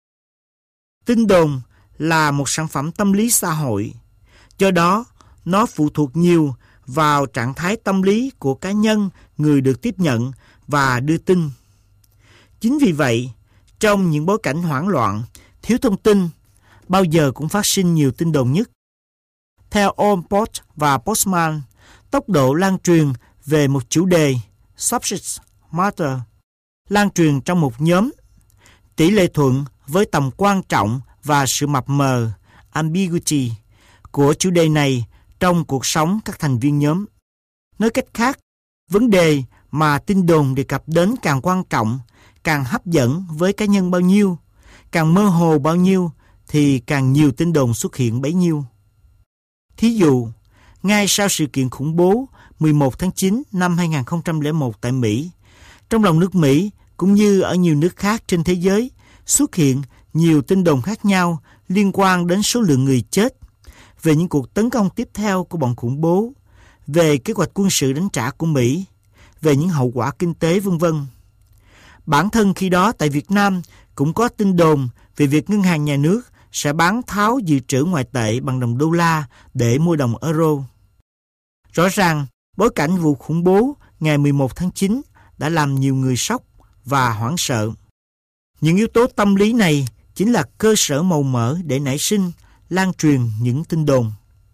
Tin đồn là một sản phẩm tâm lý xã hội, do đó nó phụ thuộc nhiều vào trạng thái tâm lý của cá nhân, người được tiếp nhận và đưa tin. Chính vì vậy, trong những bối cảnh hoảng loạn, thiếu thông tin, bao giờ cũng phát sinh nhiều tin đồn nhất. Theo Allport và Postman, tốc độ lan truyền về một chủ đề, subject matter, lan truyền trong một nhóm, tỷ lệ thuận với tầm quan trọng và sự mập mờ, ambiguity, của chủ đề này trong cuộc sống các thành viên nhóm. Nói cách khác, vấn đề mà tin đồn đề cập đến càng quan trọng, càng hấp dẫn với cá nhân bao nhiêu, càng mơ hồ bao nhiêu, thì càng nhiều tin đồn xuất hiện bấy nhiêu. Thí dụ, ngay sau sự kiện khủng bố 11 tháng 9 năm 2001 tại Mỹ, trong lòng nước Mỹ cũng như ở nhiều nước khác trên thế giới xuất hiện nhiều tin đồn khác nhau liên quan đến số lượng người chết, về những cuộc tấn công tiếp theo của bọn khủng bố, về kế hoạch quân sự đánh trả của Mỹ, về những hậu quả kinh tế v.v. Bản thân khi đó tại Việt Nam cũng có tin đồn về việc ngân hàng nhà nước sẽ bán tháo dự trữ ngoại tệ bằng đồng đô la để mua đồng euro. Rõ ràng, bối cảnh vụ khủng bố ngày 11 tháng 9 đã làm nhiều người sốc và hoảng sợ. Những yếu tố tâm lý này chính là cơ sở màu mỡ để nảy sinh, lan truyền những tin đồn.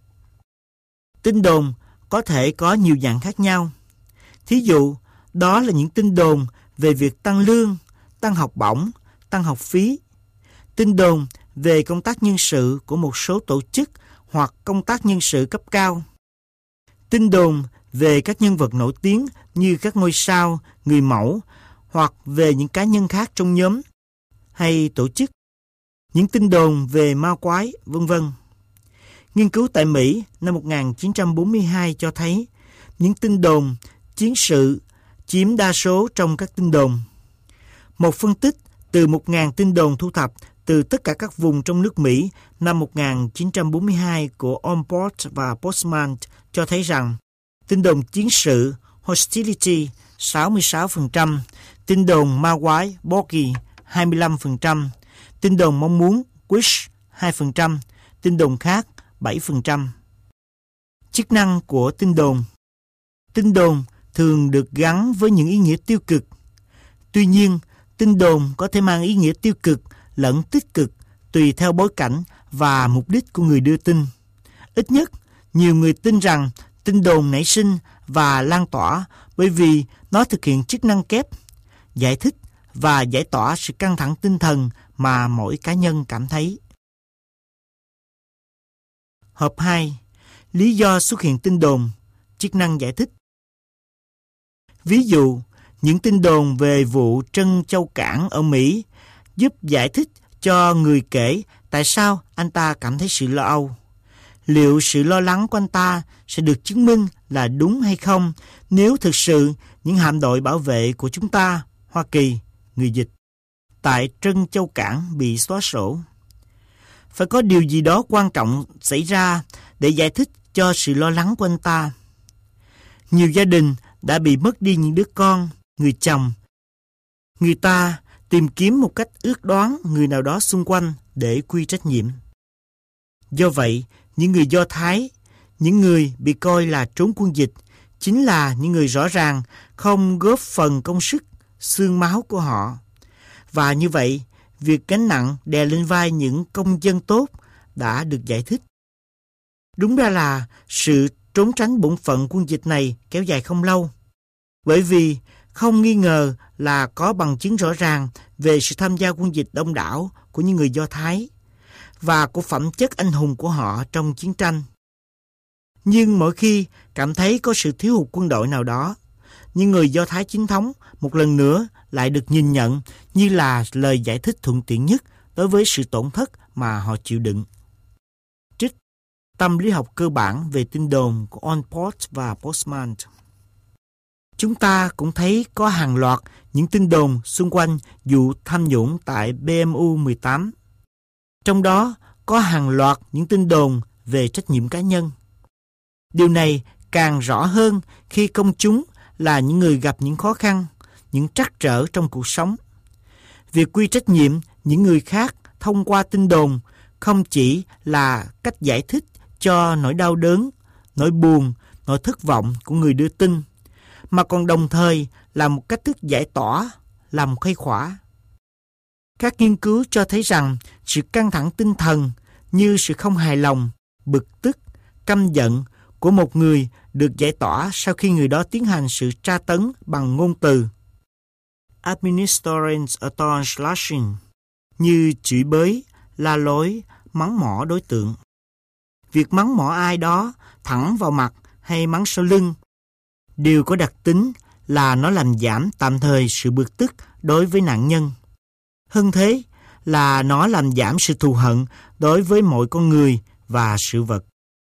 Tin đồn có thể có nhiều dạng khác nhau. Thí dụ, đó là những tin đồn về việc tăng lương, tăng học bổng, tăng học phí. Tin đồn về công tác nhân sự của một số tổ chức hoặc công tác nhân sự cấp cao. Tin đồn về các nhân vật nổi tiếng như các ngôi sao, người mẫu hoặc về những cá nhân khác trong nhóm hay tổ chức. Những tin đồn về ma quái, v.v. Nghiên cứu tại Mỹ năm 1942 cho thấy những tin đồn, chiến sự chiếm đa số trong các tin đồn. Một phân tích từ 1.000 tin đồn thu thập từ tất cả các vùng trong nước Mỹ năm 1942 của Allport và Postman cho thấy rằng tin đồn chiến sự hostility 66%, tin đồn ma quái bogey 25%, tin đồn mong muốn wish 2%, tin đồn khác 7%. Chức năng của tin đồn. Tin đồn thường được gắn với những ý nghĩa tiêu cực. Tuy nhiên, tin đồn có thể mang ý nghĩa tiêu cực lẫn tích cực tùy theo bối cảnh và mục đích của người đưa tin. Ít nhất, nhiều người tin rằng tin đồn nảy sinh và lan tỏa bởi vì nó thực hiện chức năng kép, giải thích và giải tỏa sự căng thẳng tinh thần mà mỗi cá nhân cảm thấy. Hợp 2. Lý do xuất hiện tin đồn, chức năng giải thích. Ví dụ, những tin đồn về vụ trân châu cảng ở Mỹ giúp giải thích cho người kể tại sao anh ta cảm thấy sự lo âu. Liệu sự lo lắng của anh ta sẽ được chứng minh là đúng hay không nếu thực sự những hạm đội bảo vệ của chúng ta, Hoa Kỳ, người dịch, tại trân châu cảng bị xóa sổ? Phải có điều gì đó quan trọng xảy ra để giải thích cho sự lo lắng của anh ta. Nhiều gia đình đã bị mất đi những đứa con, người chồng. Người ta tìm kiếm một cách ước đoán người nào đó xung quanh để quy trách nhiệm. Do vậy, những người Do Thái, những người bị coi là trốn quân dịch, chính là những người rõ ràng không góp phần công sức, xương máu của họ. Và như vậy, việc gánh nặng đè lên vai những công dân tốt đã được giải thích. Đúng ra là sự trốn tránh bổn phận quân dịch này kéo dài không lâu, bởi vì không nghi ngờ là có bằng chứng rõ ràng về sự tham gia quân dịch đông đảo của những người Do Thái và của phẩm chất anh hùng của họ trong chiến tranh. Nhưng mỗi khi cảm thấy có sự thiếu hụt quân đội nào đó, những người Do Thái chính thống một lần nữa lại được nhìn nhận như là lời giải thích thuận tiện nhất đối với sự tổn thất mà họ chịu đựng. Trích Tâm lý học cơ bản về tin đồn của Allport và Postman. Chúng ta cũng thấy có hàng loạt những tin đồn xung quanh vụ tham nhũng tại BMU 18. Trong đó có hàng loạt những tin đồn về trách nhiệm cá nhân. Điều này càng rõ hơn khi công chúng là những người gặp những khó khăn, những trắc trở trong cuộc sống. Việc quy trách nhiệm những người khác thông qua tin đồn không chỉ là cách giải thích cho nỗi đau đớn, nỗi buồn, nỗi thất vọng của người đưa tin, mà còn đồng thời là một cách thức giải tỏa, làm khuây khỏa. Các nghiên cứu cho thấy rằng sự căng thẳng tinh thần như sự không hài lòng, bực tức, căm giận của một người được giải tỏa sau khi người đó tiến hành sự tra tấn bằng ngôn từ. Administering a tongue lashing, như chửi bới, la lối, mắng mỏ đối tượng. Việc mắng mỏ ai đó thẳng vào mặt hay mắng sau lưng đều có đặc tính là nó làm giảm tạm thời sự bực tức đối với nạn nhân. Hơn thế là nó làm giảm sự thù hận đối với mọi con người và sự vật.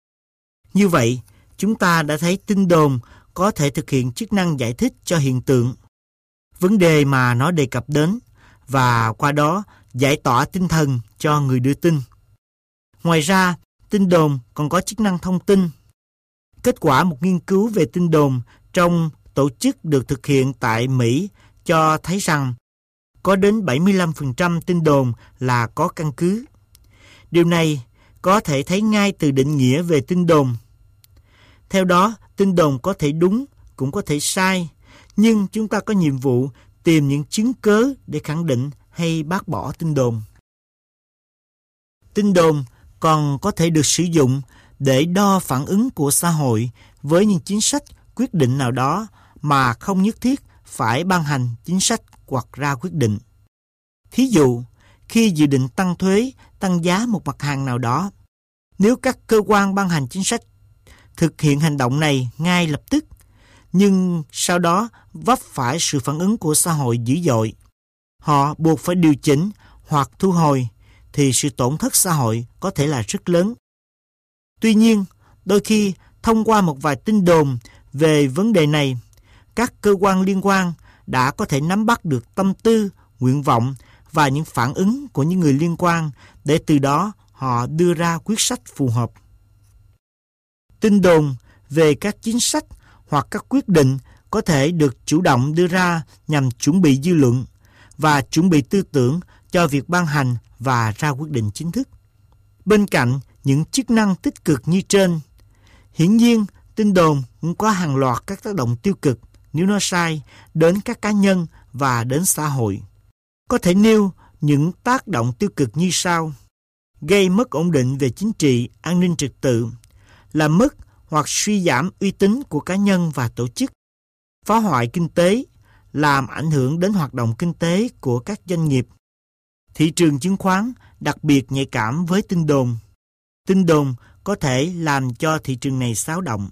Như vậy, chúng ta đã thấy tin đồn có thể thực hiện chức năng giải thích cho hiện tượng, vấn đề mà nó đề cập đến, và qua đó giải tỏa tinh thần cho người đưa tin. Ngoài ra, tin đồn còn có chức năng thông tin. Kết quả một nghiên cứu về tin đồn trong tổ chức được thực hiện tại Mỹ cho thấy rằng có đến 75% tin đồn là có căn cứ. Điều này có thể thấy ngay từ định nghĩa về tin đồn. Theo đó, tin đồn có thể đúng, cũng có thể sai, nhưng chúng ta có nhiệm vụ tìm những chứng cớ để khẳng định hay bác bỏ tin đồn. Tin đồn còn có thể được sử dụng để đo phản ứng của xã hội với những chính sách quyết định nào đó mà không nhất thiết phải ban hành chính sách hoặc ra quyết định. Thí dụ, khi dự định tăng thuế, tăng giá một mặt hàng nào đó, nếu các cơ quan ban hành chính sách thực hiện hành động này ngay lập tức, nhưng sau đó vấp phải sự phản ứng của xã hội dữ dội, họ buộc phải điều chỉnh hoặc thu hồi, thì sự tổn thất xã hội có thể là rất lớn. Tuy nhiên, đôi khi thông qua một vài tin đồn về vấn đề này, các cơ quan liên quan đã có thể nắm bắt được tâm tư, nguyện vọng và những phản ứng của những người liên quan để từ đó họ đưa ra quyết sách phù hợp. Tin đồn về các chính sách hoặc các quyết định có thể được chủ động đưa ra nhằm chuẩn bị dư luận và chuẩn bị tư tưởng cho việc ban hành và ra quyết định chính thức. Bên cạnh những chức năng tích cực như trên, hiển nhiên tin đồn cũng có hàng loạt các tác động tiêu cực nếu nó sai đến các cá nhân và đến xã hội. Có thể nêu những tác động tiêu cực như sau: gây mất ổn định về chính trị, an ninh trật tự, làm mất hoặc suy giảm uy tín của cá nhân và tổ chức, phá hoại kinh tế, làm ảnh hưởng đến hoạt động kinh tế của các doanh nghiệp, Thị trường chứng khoán đặc biệt nhạy cảm với tin đồn. Tin đồn có thể làm cho thị trường này xáo động.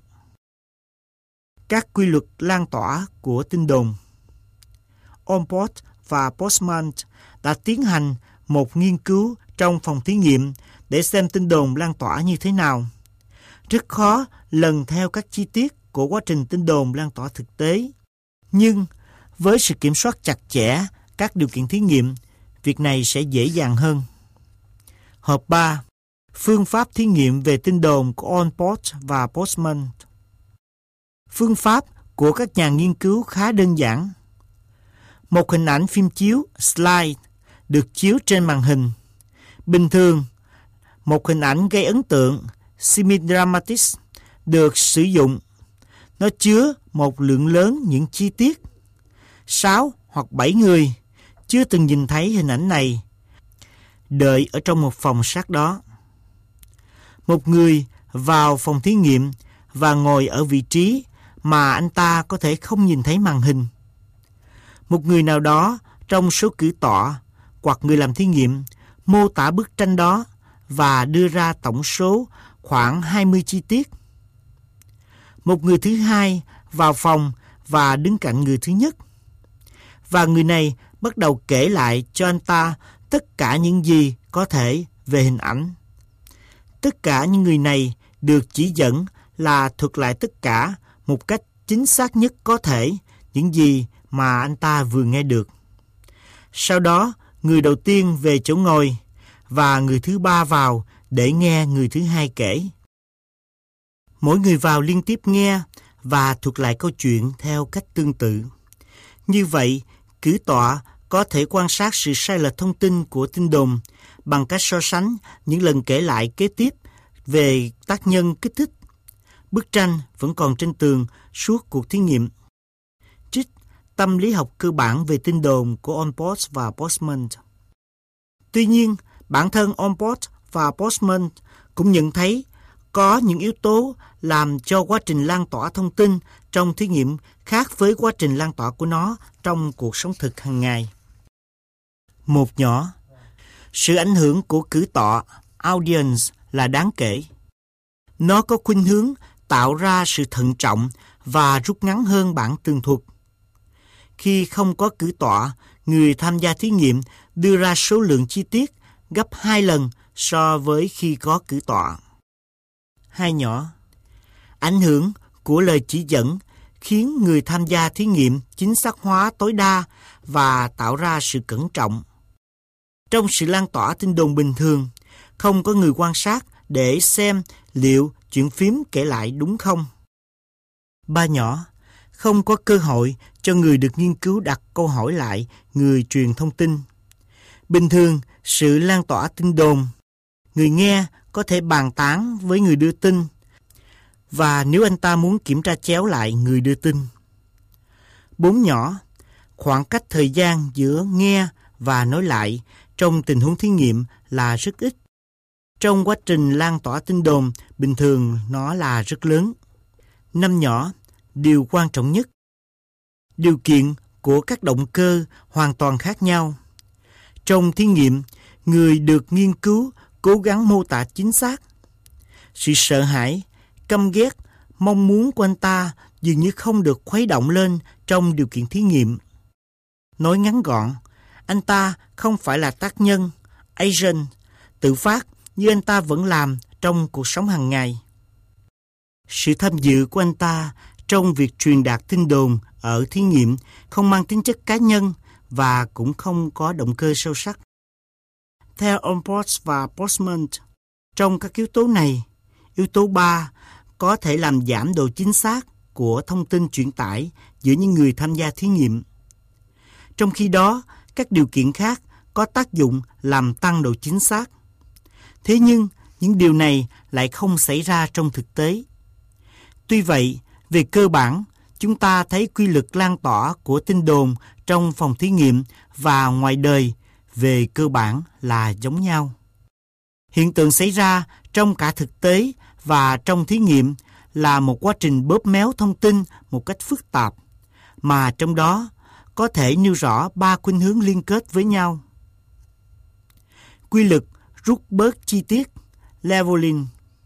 Các quy luật lan tỏa của tin đồn. Allport và Postman đã tiến hành một nghiên cứu trong phòng thí nghiệm để xem tin đồn lan tỏa như thế nào. Rất khó lần theo các chi tiết của quá trình tin đồn lan tỏa thực tế. Nhưng với sự kiểm soát chặt chẽ các điều kiện thí nghiệm, việc này sẽ dễ dàng hơn. Hợp 3. Phương pháp thí nghiệm về tin đồn của Allport và Postman. Phương pháp của các nhà nghiên cứu khá đơn giản. Một hình ảnh phim chiếu slide được chiếu trên màn hình. Bình thường, một hình ảnh gây ấn tượng semi-dramatic được sử dụng. Nó chứa một lượng lớn những chi tiết. 6 hoặc 7 người chưa từng nhìn thấy hình ảnh này đợi ở trong một phòng sát đó. Một người vào phòng thí nghiệm và ngồi ở vị trí mà anh ta có thể không nhìn thấy màn hình. Một người nào đó trong số cử tọa hoặc người làm thí nghiệm mô tả bức tranh đó và đưa ra tổng số khoảng 20 chi tiết. Một người thứ hai vào phòng và đứng cạnh người thứ nhất. Và người này bắt đầu kể lại cho anh ta tất cả những gì có thể về hình ảnh. Tất cả những người này được chỉ dẫn là thuật lại tất cả một cách chính xác nhất có thể những gì mà anh ta vừa nghe được. Sau đó, người đầu tiên về chỗ ngồi và người thứ ba vào để nghe người thứ hai kể. Mỗi người vào liên tiếp nghe và thuật lại câu chuyện theo cách tương tự. Như vậy, cử tọa có thể quan sát sự sai lệch thông tin của tin đồn bằng cách so sánh những lần kể lại kế tiếp về tác nhân kích thích. Bức tranh vẫn còn trên tường suốt cuộc thí nghiệm. Trích Tâm lý học cơ bản về tin đồn của Allport và Postman. Tuy nhiên, bản thân Allport và Postman cũng nhận thấy có những yếu tố làm cho quá trình lan tỏa thông tin trong thí nghiệm khác với quá trình lan tỏa của nó trong cuộc sống thực hàng ngày. Một nhỏ, sự ảnh hưởng của cử tọa, audience là đáng kể. Nó có khuynh hướng tạo ra sự thận trọng và rút ngắn hơn bản tường thuật. Khi không có cử tọa, người tham gia thí nghiệm đưa ra số lượng chi tiết gấp 2 lần so với khi có cử tọa. Hai nhỏ, ảnh hưởng của lời chỉ dẫn khiến người tham gia thí nghiệm chính xác hóa tối đa và tạo ra sự cẩn trọng. Trong sự lan tỏa tin đồn bình thường, không có người quan sát để xem liệu chuyện phím kể lại đúng không. Ba nhỏ, không có cơ hội cho người được nghiên cứu đặt câu hỏi lại người truyền thông tin. Bình thường, sự lan tỏa tin đồn, người nghe có thể bàn tán với người đưa tin, và nếu anh ta muốn kiểm tra chéo lại người đưa tin. Bốn nhỏ, khoảng cách thời gian giữa nghe và nói lại trong tình huống thí nghiệm là rất ít. Trong quá trình lan tỏa tin đồn, bình thường nó là rất lớn. Năm nhỏ, điều quan trọng nhất. Điều kiện của các động cơ hoàn toàn khác nhau. Trong thí nghiệm, người được nghiên cứu cố gắng mô tả chính xác. Sự sợ hãi, căm ghét, mong muốn của anh ta dường như không được khuấy động lên trong điều kiện thí nghiệm. Nói ngắn gọn, anh ta không phải là tác nhân, agent, tự phát như anh ta vẫn làm trong cuộc sống hàng ngày. Sự tham dự của anh ta trong việc truyền đạt tin đồn ở thí nghiệm không mang tính chất cá nhân và cũng không có động cơ sâu sắc. Theo Allport và Postman, trong các yếu tố này, yếu tố 3 có thể làm giảm độ chính xác của thông tin truyền tải giữa những người tham gia thí nghiệm. Trong khi đó, các điều kiện khác có tác dụng làm tăng độ chính xác. Thế nhưng, những điều này lại không xảy ra trong thực tế. Tuy vậy, về cơ bản, chúng ta thấy quy luật lan tỏa của tin đồn trong phòng thí nghiệm và ngoài đời về cơ bản là giống nhau. Hiện tượng xảy ra trong cả thực tế và trong thí nghiệm là một quá trình bóp méo thông tin một cách phức tạp, mà trong đó có thể nêu rõ 3 khuynh hướng liên kết với nhau. quy luật rút bớt chi tiết, leveling.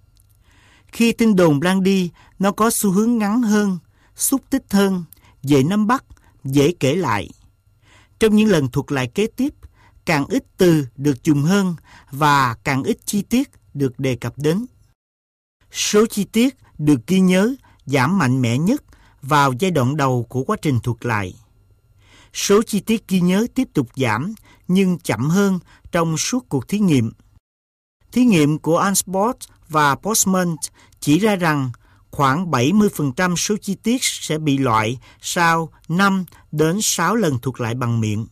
Khi tin đồn lan đi, nó có xu hướng ngắn hơn, xúc tích hơn, dễ nắm bắt, dễ kể lại. Trong những lần thuật lại kế tiếp, càng ít từ được dùng hơn và càng ít chi tiết được đề cập đến. Số chi tiết được ghi nhớ giảm mạnh mẽ nhất vào giai đoạn đầu của quá trình thuật lại. Số chi tiết ghi nhớ tiếp tục giảm nhưng chậm hơn trong suốt cuộc thí nghiệm. Thí nghiệm của Ansbach và Postman chỉ ra rằng khoảng 70% số chi tiết sẽ bị loại sau 5 đến 6 lần thuật lại bằng miệng.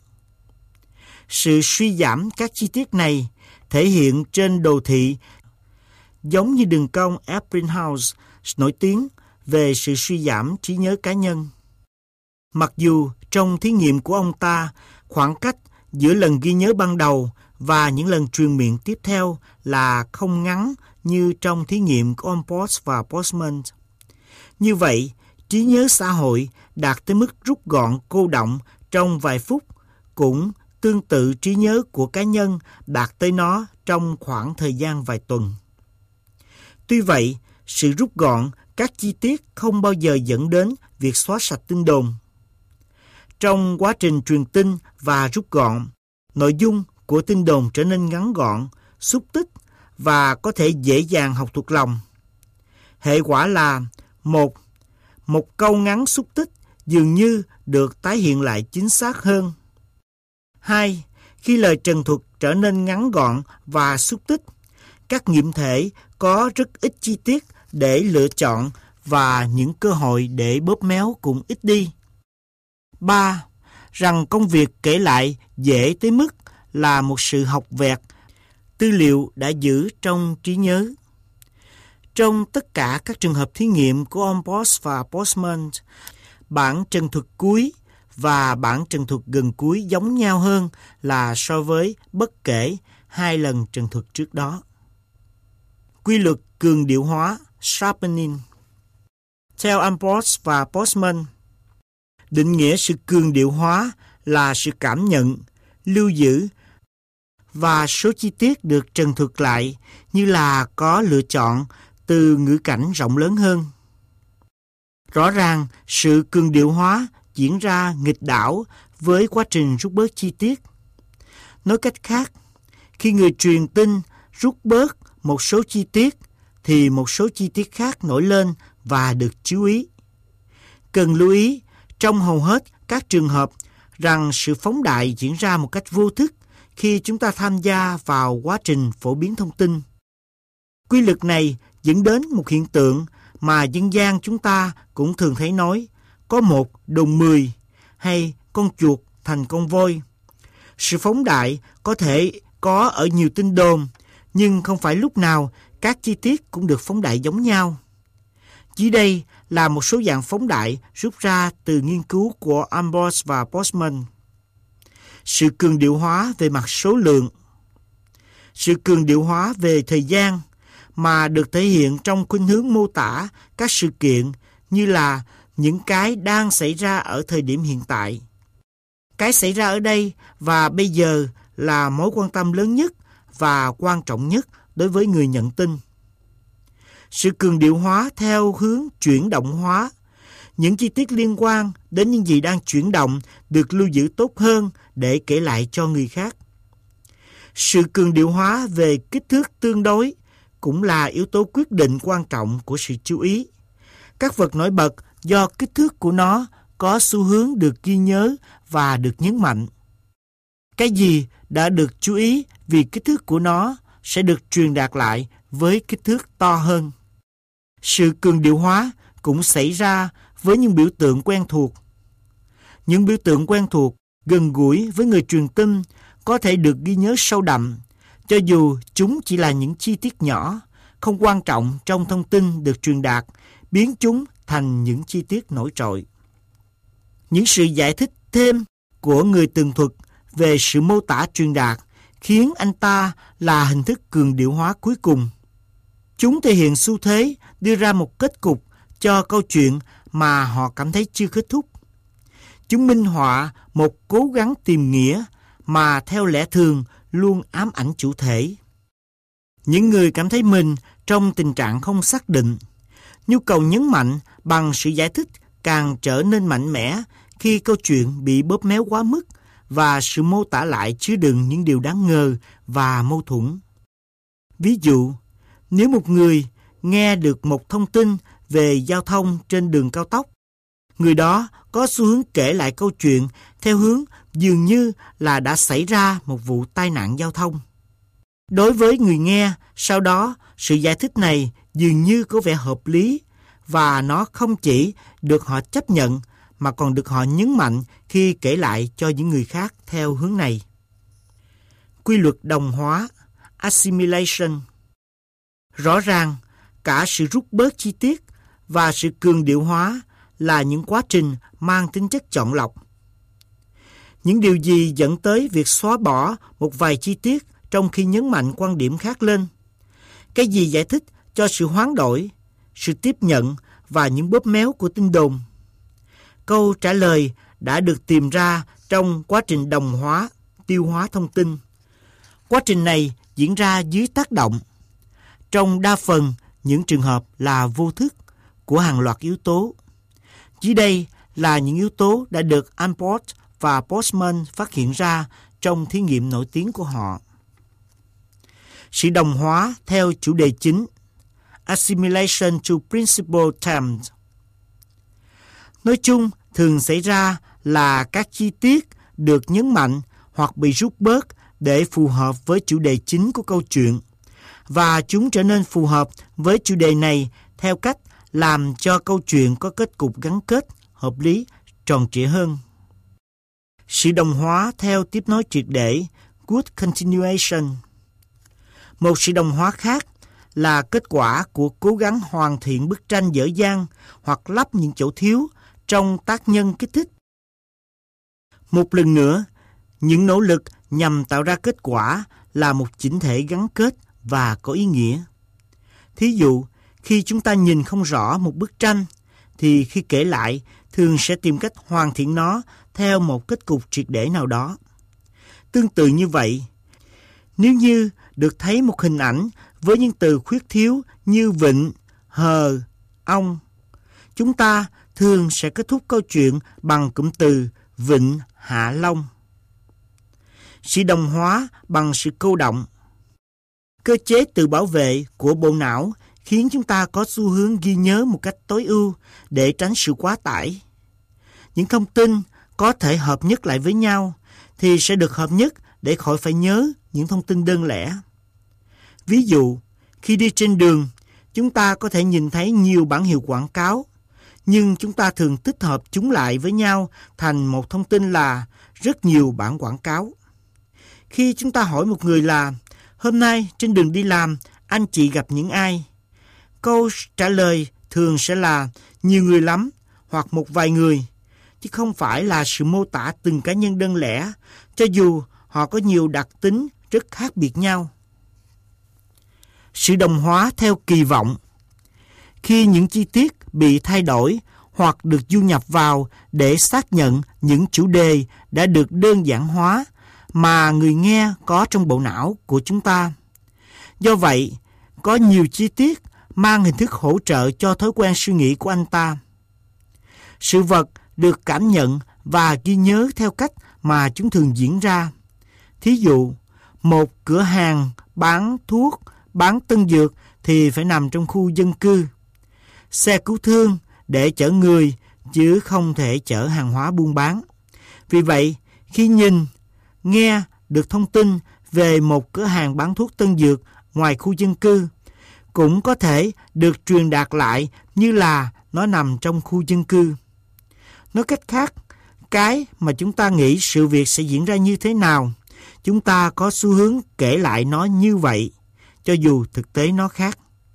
Sự suy giảm các chi tiết này thể hiện trên đồ thị giống như đường cong Ebbinghaus nổi tiếng về sự suy giảm trí nhớ cá nhân. Mặc dù trong thí nghiệm của ông ta, khoảng cách giữa lần ghi nhớ ban đầu và những lần truyền miệng tiếp theo là không ngắn như trong thí nghiệm của Ansbach và Postman. Như vậy, trí nhớ xã hội đạt tới mức rút gọn cô đọng trong vài phút, cũng tương tự trí nhớ của cá nhân đạt tới nó trong khoảng thời gian vài tuần. Tuy vậy, sự rút gọn các chi tiết không bao giờ dẫn đến việc xóa sạch tin đồn. Trong quá trình truyền tin và rút gọn, nội dung của tin đồn trở nên ngắn gọn, xúc tích và có thể dễ dàng học thuộc lòng. Hệ quả là một câu ngắn xúc tích dường như được tái hiện lại chính xác hơn. 2. Khi lời trần thuật trở nên ngắn gọn và xúc tích, các nghiệm thể có rất ít chi tiết để lựa chọn và những cơ hội để bóp méo cũng ít đi. 3. Rằng công việc kể lại dễ tới mức là một sự học vẹt, tư liệu đã giữ trong trí nhớ. Trong tất cả các trường hợp thí nghiệm của Ansbach và Postman, bản trần thuật cuối và bản trần thuật gần cuối giống nhau hơn là so với bất kể 2 lần trần thuật trước đó. Quy luật cường điệu hóa, sharpening. Theo Ansbach và Postman, định nghĩa sự cường điệu hóa là sự cảm nhận, lưu giữ và số chi tiết được trần thuật lại như là có lựa chọn từ ngữ cảnh rộng lớn hơn. Rõ ràng, sự cường điệu hóa diễn ra nghịch đảo với quá trình rút bớt chi tiết. Nói cách khác, khi người truyền tin rút bớt một số chi tiết, thì một số chi tiết khác nổi lên và được chú ý. Cần lưu ý, trong hầu hết các trường hợp, rằng sự phóng đại diễn ra một cách vô thức khi chúng ta tham gia vào quá trình phổ biến thông tin. Quy luật này dẫn đến một hiện tượng mà dân gian chúng ta cũng thường thấy nói, có một đồn 10 hay con chuột thành con voi. Sự phóng đại có thể có ở nhiều tin đồn, nhưng không phải lúc nào các chi tiết cũng được phóng đại giống nhau. Dưới đây là một số dạng phóng đại rút ra từ nghiên cứu của Ansbach và Postman. Sự cường điệu hóa về mặt số lượng. Sự cường điệu hóa về thời gian mà được thể hiện trong khuynh hướng mô tả các sự kiện như là những cái đang xảy ra ở thời điểm hiện tại. Cái xảy ra ở đây và bây giờ là mối quan tâm lớn nhất và quan trọng nhất đối với người nhận tin. Sự cường điệu hóa theo hướng chuyển động hóa. Những chi tiết liên quan đến những gì đang chuyển động được lưu giữ tốt hơn để kể lại cho người khác. Sự cường điệu hóa về kích thước tương đối cũng là yếu tố quyết định quan trọng của sự chú ý. Các vật nổi bật do kích thước của nó có xu hướng được ghi nhớ và được nhấn mạnh. Cái gì đã được chú ý vì kích thước của nó sẽ được truyền đạt lại với kích thước to hơn. Sự cường điệu hóa cũng xảy ra với những biểu tượng quen thuộc. Những biểu tượng quen thuộc gần gũi với người truyền tin có thể được ghi nhớ sâu đậm, cho dù chúng chỉ là những chi tiết nhỏ, không quan trọng trong thông tin được truyền đạt, biến chúng thành những chi tiết nổi trội. Những sự giải thích thêm của người tường thuật về sự mô tả truyền đạt khiến anh ta là hình thức cường điệu hóa cuối cùng. Chúng thể hiện xu thế đưa ra một kết cục cho câu chuyện mà họ cảm thấy chưa kết thúc. Chúng minh họa một cố gắng tìm nghĩa mà theo lẽ thường luôn ám ảnh chủ thể. Những người cảm thấy mình trong tình trạng không xác định, nhu cầu nhấn mạnh bằng sự giải thích càng trở nên mạnh mẽ khi câu chuyện bị bóp méo quá mức và sự mô tả lại chứa đựng những điều đáng ngờ và mâu thuẫn. Ví dụ, nếu một người nghe được một thông tin về giao thông trên đường cao tốc, người đó có xu hướng kể lại câu chuyện theo hướng dường như là đã xảy ra một vụ tai nạn giao thông. Đối với người nghe, sau đó sự giải thích này dường như có vẻ hợp lý và nó không chỉ được họ chấp nhận mà còn được họ nhấn mạnh khi kể lại cho những người khác theo hướng này. Quy luật đồng hóa, assimilation. Rõ ràng, cả sự rút bớt chi tiết và sự cường điệu hóa là những quá trình mang tính chất chọn lọc. Những điều gì dẫn tới việc xóa bỏ một vài chi tiết trong khi nhấn mạnh quan điểm khác lên? Cái gì giải thích cho sự hoán đổi, sự tiếp nhận và những bóp méo của tin đồn? Câu trả lời đã được tìm ra trong quá trình đồng hóa, tiêu hóa thông tin. Quá trình này diễn ra dưới tác động, trong đa phần những trường hợp là vô thức, của hàng loạt yếu tố. Dưới đây là những yếu tố đã được Allport và Postman phát hiện ra trong thí nghiệm nổi tiếng của họ. Sự đồng hóa theo chủ đề chính, assimilation to principal themes. Nói chung, thường xảy ra là các chi tiết được nhấn mạnh hoặc bị rút bớt để phù hợp với chủ đề chính của câu chuyện, và chúng trở nên phù hợp với chủ đề này theo cách làm cho câu chuyện có kết cục gắn kết, hợp lý, tròn trịa hơn. Sự đồng hóa theo tiếp nối triệt để, good continuation. Một sự đồng hóa khác là kết quả của cố gắng hoàn thiện bức tranh dở dang hoặc lấp những chỗ thiếu trong tác nhân kích thích. Một lần nữa, những nỗ lực nhằm tạo ra kết quả là một chỉnh thể gắn kết và có ý nghĩa. Thí dụ, khi chúng ta nhìn không rõ một bức tranh, thì khi kể lại, thường sẽ tìm cách hoàn thiện nó theo một kết cục triệt để nào đó. Tương tự như vậy, nếu như được thấy một hình ảnh với những từ khuyết thiếu như vịnh, hờ, ong, chúng ta thường sẽ kết thúc câu chuyện bằng cụm từ vịnh Hạ Long. Sự đồng hóa bằng sự cô động. Cơ chế tự bảo vệ của bộ não khiến chúng ta có xu hướng ghi nhớ một cách tối ưu để tránh sự quá tải. Những thông tin có thể hợp nhất lại với nhau thì sẽ được hợp nhất để khỏi phải nhớ những thông tin đơn lẻ. Ví dụ, khi đi trên đường, chúng ta có thể nhìn thấy nhiều bảng hiệu quảng cáo, nhưng chúng ta thường tích hợp chúng lại với nhau thành một thông tin là rất nhiều bảng quảng cáo. Khi chúng ta hỏi một người là hôm nay trên đường đi làm, anh chị gặp những ai? Câu trả lời thường sẽ là nhiều người lắm hoặc một vài người, chứ không phải là sự mô tả từng cá nhân đơn lẻ, cho dù họ có nhiều đặc tính rất khác biệt nhau. Sự đồng hóa theo kỳ vọng. Khi những chi tiết bị thay đổi hoặc được du nhập vào để xác nhận những chủ đề đã được đơn giản hóa mà người nghe có trong bộ não của chúng ta. Do vậy, có nhiều chi tiết mang hình thức hỗ trợ cho thói quen suy nghĩ của anh ta. Sự vật được cảm nhận và ghi nhớ theo cách mà chúng thường diễn ra. Thí dụ, một cửa hàng bán thuốc, bán tân dược thì phải nằm trong khu dân cư. Xe cứu thương để chở người chứ không thể chở hàng hóa buôn bán. Vì vậy, khi nhìn, nghe được thông tin về một cửa hàng bán thuốc tân dược ngoài khu dân cư, cũng có thể được truyền đạt lại như là nó nằm trong khu dân cư. Nói cách khác, cái mà chúng ta nghĩ sự việc sẽ diễn ra như thế nào, chúng ta có xu hướng kể lại nó như vậy, cho dù thực tế nó khác.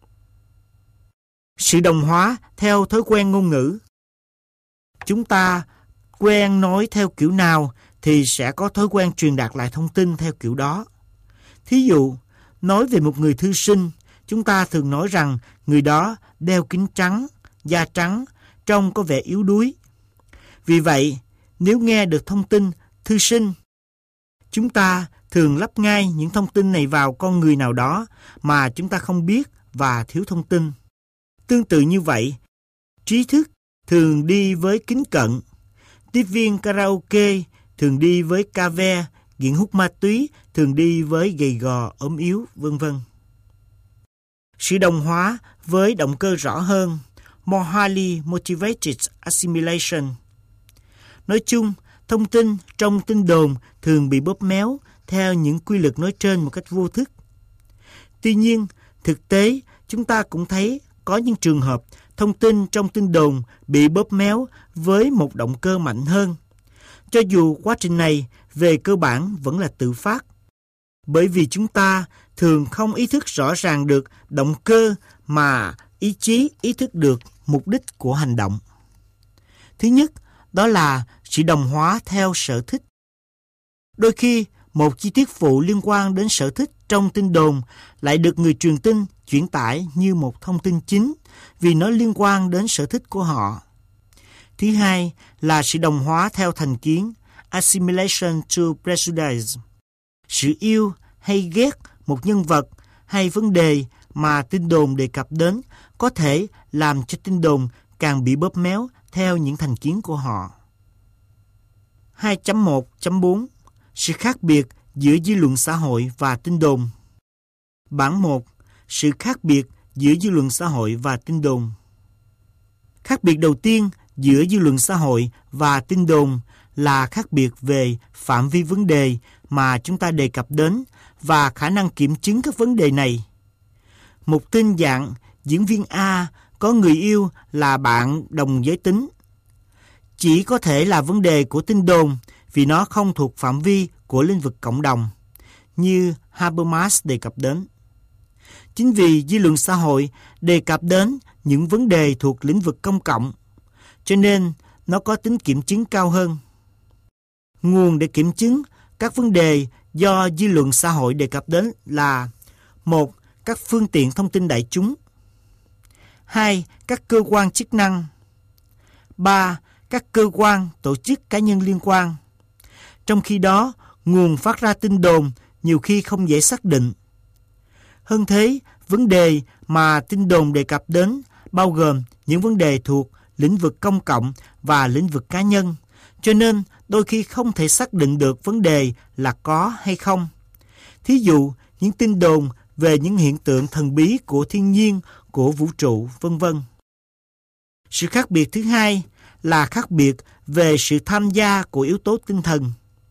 Sự đồng hóa theo thói quen ngôn ngữ. Chúng ta quen nói theo kiểu nào thì sẽ có thói quen truyền đạt lại thông tin theo kiểu đó. Thí dụ, nói về một người thư sinh, chúng ta thường nói rằng người đó đeo kính trắng, da trắng, trông có vẻ yếu đuối. Vì vậy, nếu nghe được thông tin thư sinh, chúng ta thường lắp ngay những thông tin này vào con người nào đó mà chúng ta không biết và thiếu thông tin. Tương tự như vậy, trí thức thường đi với kính cận, tiếp viên karaoke thường đi với ca ve, nghiện hút ma túy thường đi với gầy gò, ốm yếu, vân vân. Sự đồng hóa với động cơ rõ hơn, more highly motivated assimilation. Nói chung, thông tin trong tin đồn thường bị bóp méo theo những quy luật nói trên một cách vô thức. Tuy nhiên, thực tế chúng ta cũng thấy có những trường hợp thông tin trong tin đồn bị bóp méo với một động cơ mạnh hơn, cho dù quá trình này về cơ bản vẫn là tự phát. Bởi vì chúng ta thường không ý thức rõ ràng được động cơ mà ý chí ý thức được mục đích của hành động. Thứ nhất, đó là sự đồng hóa theo sở thích. Đôi khi, một chi tiết phụ liên quan đến sở thích trong tin đồn lại được người truyền tin chuyển tải như một thông tin chính vì nó liên quan đến sở thích của họ. Thứ hai là sự đồng hóa theo thành kiến, assimilation to prejudice. Sự yêu hay ghét một nhân vật hay vấn đề mà tin đồn đề cập đến có thể làm cho tin đồn càng bị bóp méo theo những thành kiến của họ. 2.1.4 Sự khác biệt giữa dư luận xã hội và tin đồn. Bản 1. Sự khác biệt giữa dư luận xã hội và tin đồn. Khác biệt đầu tiên giữa dư luận xã hội và tin đồn là khác biệt về phạm vi vấn đề mà chúng ta đề cập đến và khả năng kiểm chứng các vấn đề này. Một tin dạng diễn viên A có người yêu là bạn đồng giới tính chỉ có thể là vấn đề của tin đồn vì nó không thuộc phạm vi của lĩnh vực cộng đồng, như Habermas đề cập đến. Chính vì dư luận xã hội đề cập đến những vấn đề thuộc lĩnh vực công cộng, cho nên nó có tính kiểm chứng cao hơn. Nguồn để kiểm chứng các vấn đề do dư luận xã hội đề cập đến là: 1. Các phương tiện thông tin đại chúng. 2. Các cơ quan chức năng. 3. Các cơ quan, tổ chức, cá nhân liên quan. Trong khi đó, nguồn phát ra tin đồn nhiều khi không dễ xác định. Hơn thế, vấn đề mà tin đồn đề cập đến bao gồm những vấn đề thuộc lĩnh vực công cộng và lĩnh vực cá nhân, cho nên đôi khi không thể xác định được vấn đề là có hay không. Thí dụ, những tin đồn về những hiện tượng thần bí của thiên nhiên, của vũ trụ, vân vân. Sự khác biệt thứ hai là khác biệt về sự tham gia của yếu tố tinh thần.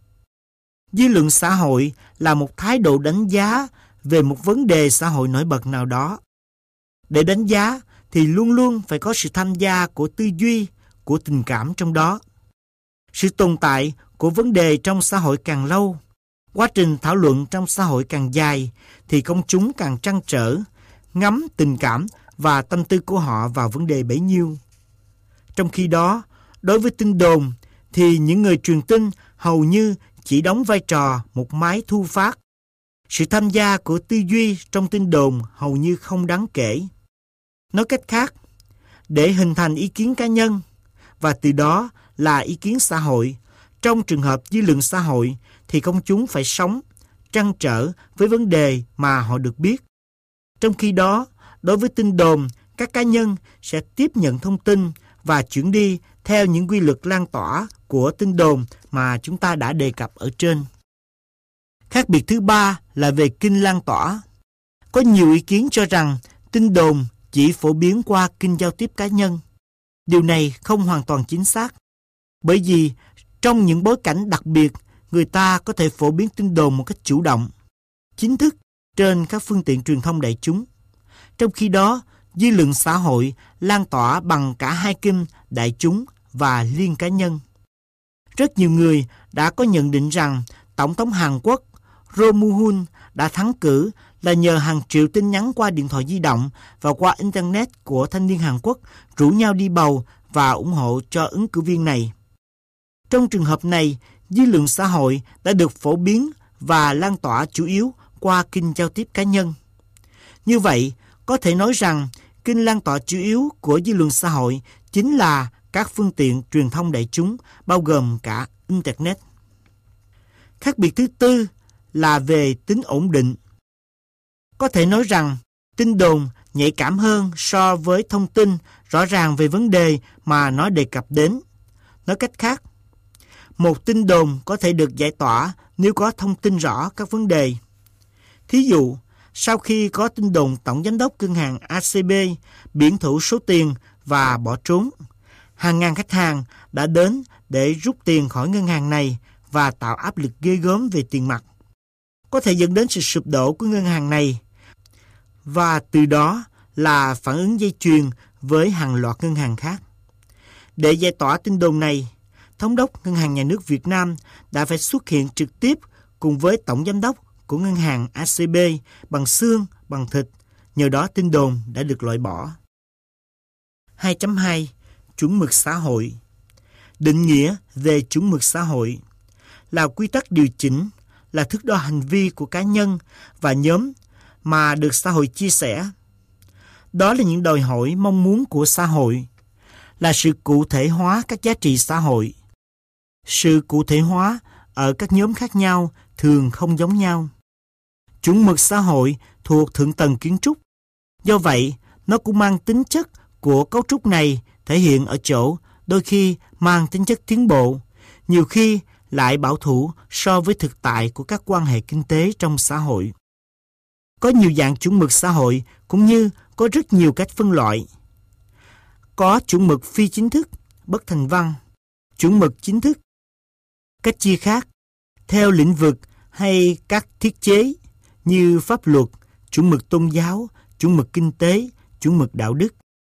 Dư luận xã hội là một thái độ đánh giá về một vấn đề xã hội nổi bật nào đó. Để đánh giá thì luôn luôn phải có sự tham gia của tư duy, của tình cảm trong đó. Sự tồn tại của vấn đề trong xã hội càng lâu, quá trình thảo luận trong xã hội càng dài, thì công chúng càng trăn trở, ngắm tình cảm và tâm tư của họ vào vấn đề bấy nhiêu. Trong khi đó, đối với tin đồn, thì những người truyền tin hầu như chỉ đóng vai trò một máy thu phát. Sự tham gia của tư duy trong tin đồn hầu như không đáng kể. Nói cách khác, để hình thành ý kiến cá nhân, và từ đó là ý kiến xã hội, trong trường hợp dư luận xã hội, thì công chúng phải sống, trăn trở với vấn đề mà họ được biết. Trong khi đó, đối với tin đồn, các cá nhân sẽ tiếp nhận thông tin và chuyển đi theo những quy luật lan tỏa của tin đồn mà chúng ta đã đề cập ở trên. Khác biệt thứ ba là về kênh lan tỏa. Có nhiều ý kiến cho rằng tin đồn chỉ phổ biến qua kênh giao tiếp cá nhân. Điều này không hoàn toàn chính xác, bởi vì trong những bối cảnh đặc biệt, người ta có thể phổ biến tin đồn một cách chủ động, chính thức trên các phương tiện truyền thông đại chúng. Trong khi đó, dư luận xã hội lan tỏa bằng cả hai kênh đại chúng và liên cá nhân. Rất nhiều người đã có nhận định rằng Tổng thống Hàn Quốc Roh Moo-hyun đã thắng cử là nhờ hàng triệu tin nhắn qua điện thoại di động và qua Internet của thanh niên Hàn Quốc rủ nhau đi bầu và ủng hộ cho ứng cử viên này. Trong trường hợp này, dư luận xã hội đã được phổ biến và lan tỏa chủ yếu qua kênh giao tiếp cá nhân. Như vậy, có thể nói rằng kênh lan tỏa chủ yếu của dư luận xã hội chính là các phương tiện truyền thông đại chúng, bao gồm cả Internet. Khác biệt thứ tư là về tính ổn định. Có thể nói rằng tin đồn nhạy cảm hơn so với thông tin rõ ràng về vấn đề mà nó đề cập đến. Nói cách khác, một tin đồn có thể được giải tỏa nếu có thông tin rõ các vấn đề. Thí dụ, sau khi có tin đồn tổng giám đốc ngân hàng ACB biển thủ số tiền và bỏ trốn, hàng ngàn khách hàng đã đến để rút tiền khỏi ngân hàng này và tạo áp lực ghê gớm về tiền mặt. Có thể dẫn đến sự sụp đổ của ngân hàng này và từ đó là phản ứng dây chuyền với hàng loạt ngân hàng khác. Để giải tỏa tin đồn này, Thống đốc Ngân hàng Nhà nước Việt Nam đã phải xuất hiện trực tiếp cùng với Tổng Giám đốc của ngân hàng ACB bằng xương, bằng thịt. Nhờ đó tin đồn đã được loại bỏ. 2.2. Chuẩn mực xã hội. Định nghĩa về chuẩn mực xã hội là quy tắc điều chỉnh, là thước đo hành vi của cá nhân và nhóm mà được xã hội chia sẻ. Đó là những đòi hỏi mong muốn của xã hội, là sự cụ thể hóa các giá trị xã hội. Sự cụ thể hóa ở các nhóm khác nhau thường không giống nhau. Chuẩn mực xã hội thuộc thượng tầng kiến trúc. Do vậy, nó cũng mang tính chất của cấu trúc này thể hiện ở chỗ đôi khi mang tính chất tiến bộ, nhiều khi lại bảo thủ so với thực tại của các quan hệ kinh tế trong xã hội. Có nhiều dạng chuẩn mực xã hội cũng như có rất nhiều cách phân loại. Có chuẩn mực phi chính thức, bất thành văn, chuẩn mực chính thức. Cách chia khác theo lĩnh vực hay các thiết chế như pháp luật, chuẩn mực tôn giáo, chuẩn mực kinh tế, chuẩn mực đạo đức.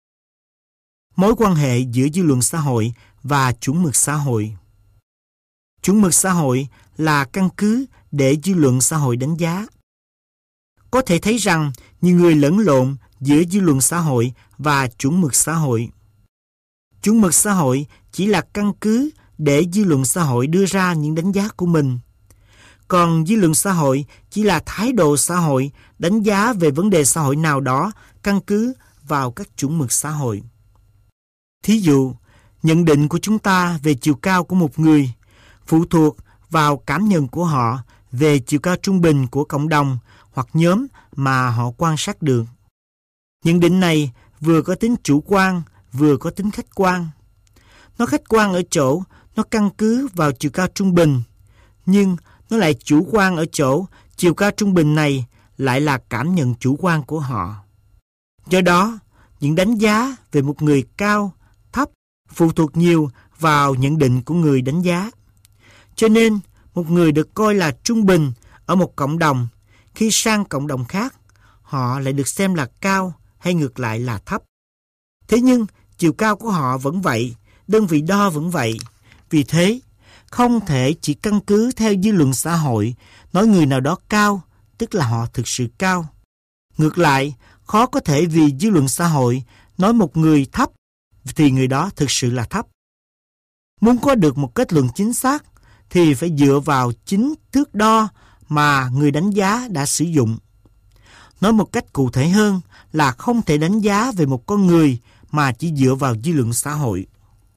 Mối quan hệ giữa dư luận xã hội và chuẩn mực xã hội. Chuẩn mực xã hội là căn cứ để dư luận xã hội đánh giá. Có thể thấy rằng nhiều người lẫn lộn giữa dư luận xã hội và chuẩn mực xã hội. Chuẩn mực xã hội chỉ là căn cứ để dư luận xã hội đưa ra những đánh giá của mình. Còn dư luận xã hội chỉ là thái độ xã hội đánh giá về vấn đề xã hội nào đó căn cứ vào các chuẩn mực xã hội. Thí dụ, nhận định của chúng ta về chiều cao của một người phụ thuộc vào cảm nhận của họ về chiều cao trung bình của cộng đồng hoặc nhóm mà họ quan sát được. Nhận định này vừa có tính chủ quan, vừa có tính khách quan. Nó khách quan ở chỗ nó căn cứ vào chiều cao trung bình, nhưng nó lại chủ quan ở chỗ chiều cao trung bình này lại là cảm nhận chủ quan của họ. Do đó, những đánh giá về một người cao, thấp phụ thuộc nhiều vào nhận định của người đánh giá. Cho nên, một người được coi là trung bình ở một cộng đồng, khi sang cộng đồng khác, họ lại được xem là cao hay ngược lại là thấp. Thế nhưng, chiều cao của họ vẫn vậy, đơn vị đo vẫn vậy. Vì thế, không thể chỉ căn cứ theo dư luận xã hội nói người nào đó cao, tức là họ thực sự cao. Ngược lại, khó có thể vì dư luận xã hội nói một người thấp thì người đó thực sự là thấp. Muốn có được một kết luận chính xác thì phải dựa vào chính thước đo mà người đánh giá đã sử dụng. Nói một cách cụ thể hơn là không thể đánh giá về một con người mà chỉ dựa vào dư luận xã hội.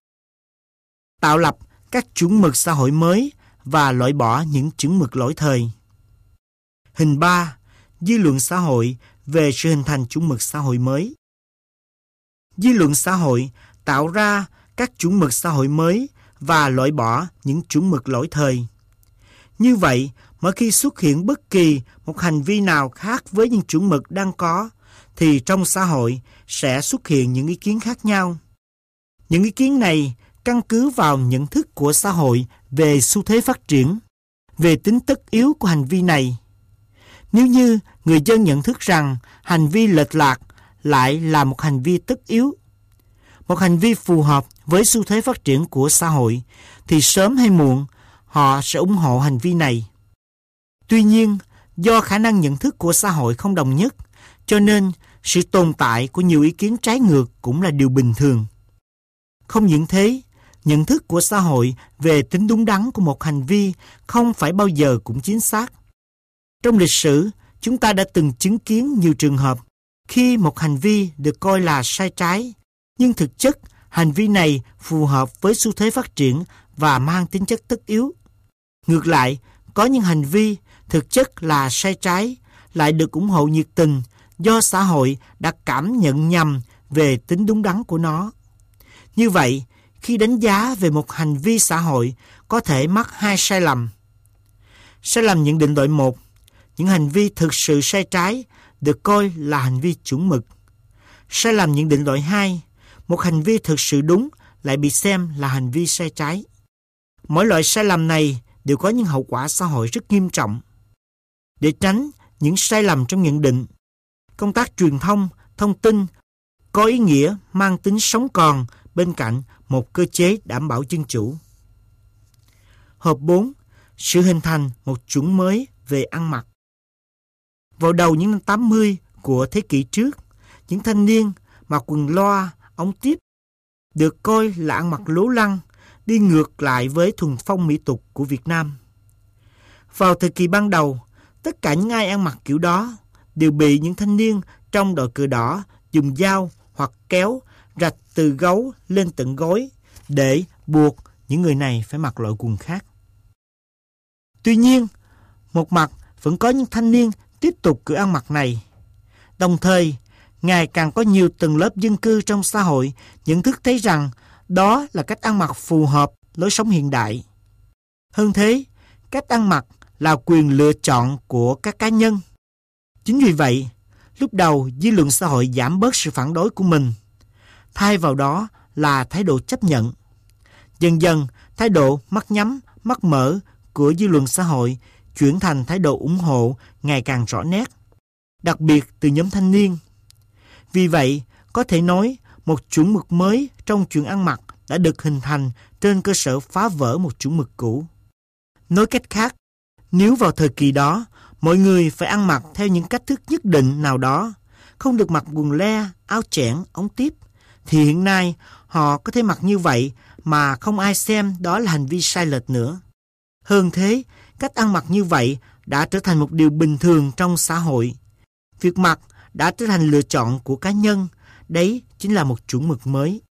Tạo lập các chuẩn mực xã hội mới và loại bỏ những chuẩn mực lỗi thời. Hình 3. Dư luận xã hội về sự hình thành chuẩn mực xã hội mới. Dư luận xã hội tạo ra các chuẩn mực xã hội mới và loại bỏ những chuẩn mực lỗi thời. Như vậy, mỗi khi xuất hiện bất kỳ một hành vi nào khác với những chuẩn mực đang có, thì trong xã hội sẽ xuất hiện những ý kiến khác nhau. Những ý kiến này căn cứ vào nhận thức của xã hội về xu thế phát triển, về tính tất yếu của hành vi này. Nếu như người dân nhận thức rằng hành vi lệch lạc lại là một hành vi tất yếu, một hành vi phù hợp với xu thế phát triển của xã hội, thì sớm hay muộn họ sẽ ủng hộ hành vi này. Tuy nhiên, do khả năng nhận thức của xã hội không đồng nhất, cho nên sự tồn tại của nhiều ý kiến trái ngược cũng là điều bình thường. Không những thế, nhận thức của xã hội về tính đúng đắn của một hành vi không phải bao giờ cũng chính xác. Trong lịch sử, chúng ta đã từng chứng kiến nhiều trường hợp khi một hành vi được coi là sai trái, nhưng thực chất hành vi này phù hợp với xu thế phát triển và mang tính chất tất yếu. Ngược lại, có những hành vi thực chất là sai trái, lại được ủng hộ nhiệt tình do xã hội đã cảm nhận nhầm về tính đúng đắn của nó. Như vậy, khi đánh giá về một hành vi xã hội có thể mắc hai sai lầm. Sai lầm nhận định loại 1, những hành vi thực sự sai trái được coi là hành vi chuẩn mực. Sai lầm nhận định loại 2, một hành vi thực sự đúng lại bị xem là hành vi sai trái. Mỗi loại sai lầm này đều có những hậu quả xã hội rất nghiêm trọng. Để tránh những sai lầm trong nhận định, công tác truyền thông, thông tin có ý nghĩa mang tính sống còn bên cạnh một cơ chế đảm bảo dân chủ. Hộp 4. Sự hình thành một chuẩn mới về ăn mặc. Vào đầu những năm 80 của thế kỷ trước, những thanh niên mặc quần loa, ống tiếp được coi là ăn mặc lố lăng, đi ngược lại với thuần phong mỹ tục của Việt Nam. Vào thời kỳ ban đầu, tất cả những ai ăn mặc kiểu đó đều bị những thanh niên trong đội cờ đỏ dùng dao hoặc kéo rạch từ gấu lên tận gối để buộc những người này phải mặc loại quần khác. Tuy nhiên, một mặt vẫn có những thanh niên tiếp tục kiểu ăn mặc này. Đồng thời, ngày càng có nhiều tầng lớp dân cư trong xã hội nhận thức thấy rằng đó là cách ăn mặc phù hợp lối sống hiện đại. Hơn thế, cách ăn mặc là quyền lựa chọn của các cá nhân. Chính vì vậy, lúc đầu dư luận xã hội giảm bớt sự phản đối của mình. Thay vào đó là thái độ chấp nhận. Dần dần, thái độ mắt nhắm, mắt mở của dư luận xã hội chuyển thành thái độ ủng hộ ngày càng rõ nét, đặc biệt từ nhóm thanh niên. Vì vậy, có thể nói một chuẩn mực mới trong chuyện ăn mặc đã được hình thành trên cơ sở phá vỡ một chuẩn mực cũ. Nói cách khác, nếu vào thời kỳ đó, mọi người phải ăn mặc theo những cách thức nhất định nào đó, không được mặc quần le, áo chẽn, ống tiếp, thì hiện nay họ có thể mặc như vậy mà không ai xem đó là hành vi sai lệch nữa. Hơn thế, cách ăn mặc như vậy đã trở thành một điều bình thường trong xã hội. Việc mặc đã trở thành lựa chọn của cá nhân, đấy chính là một chuẩn mực mới.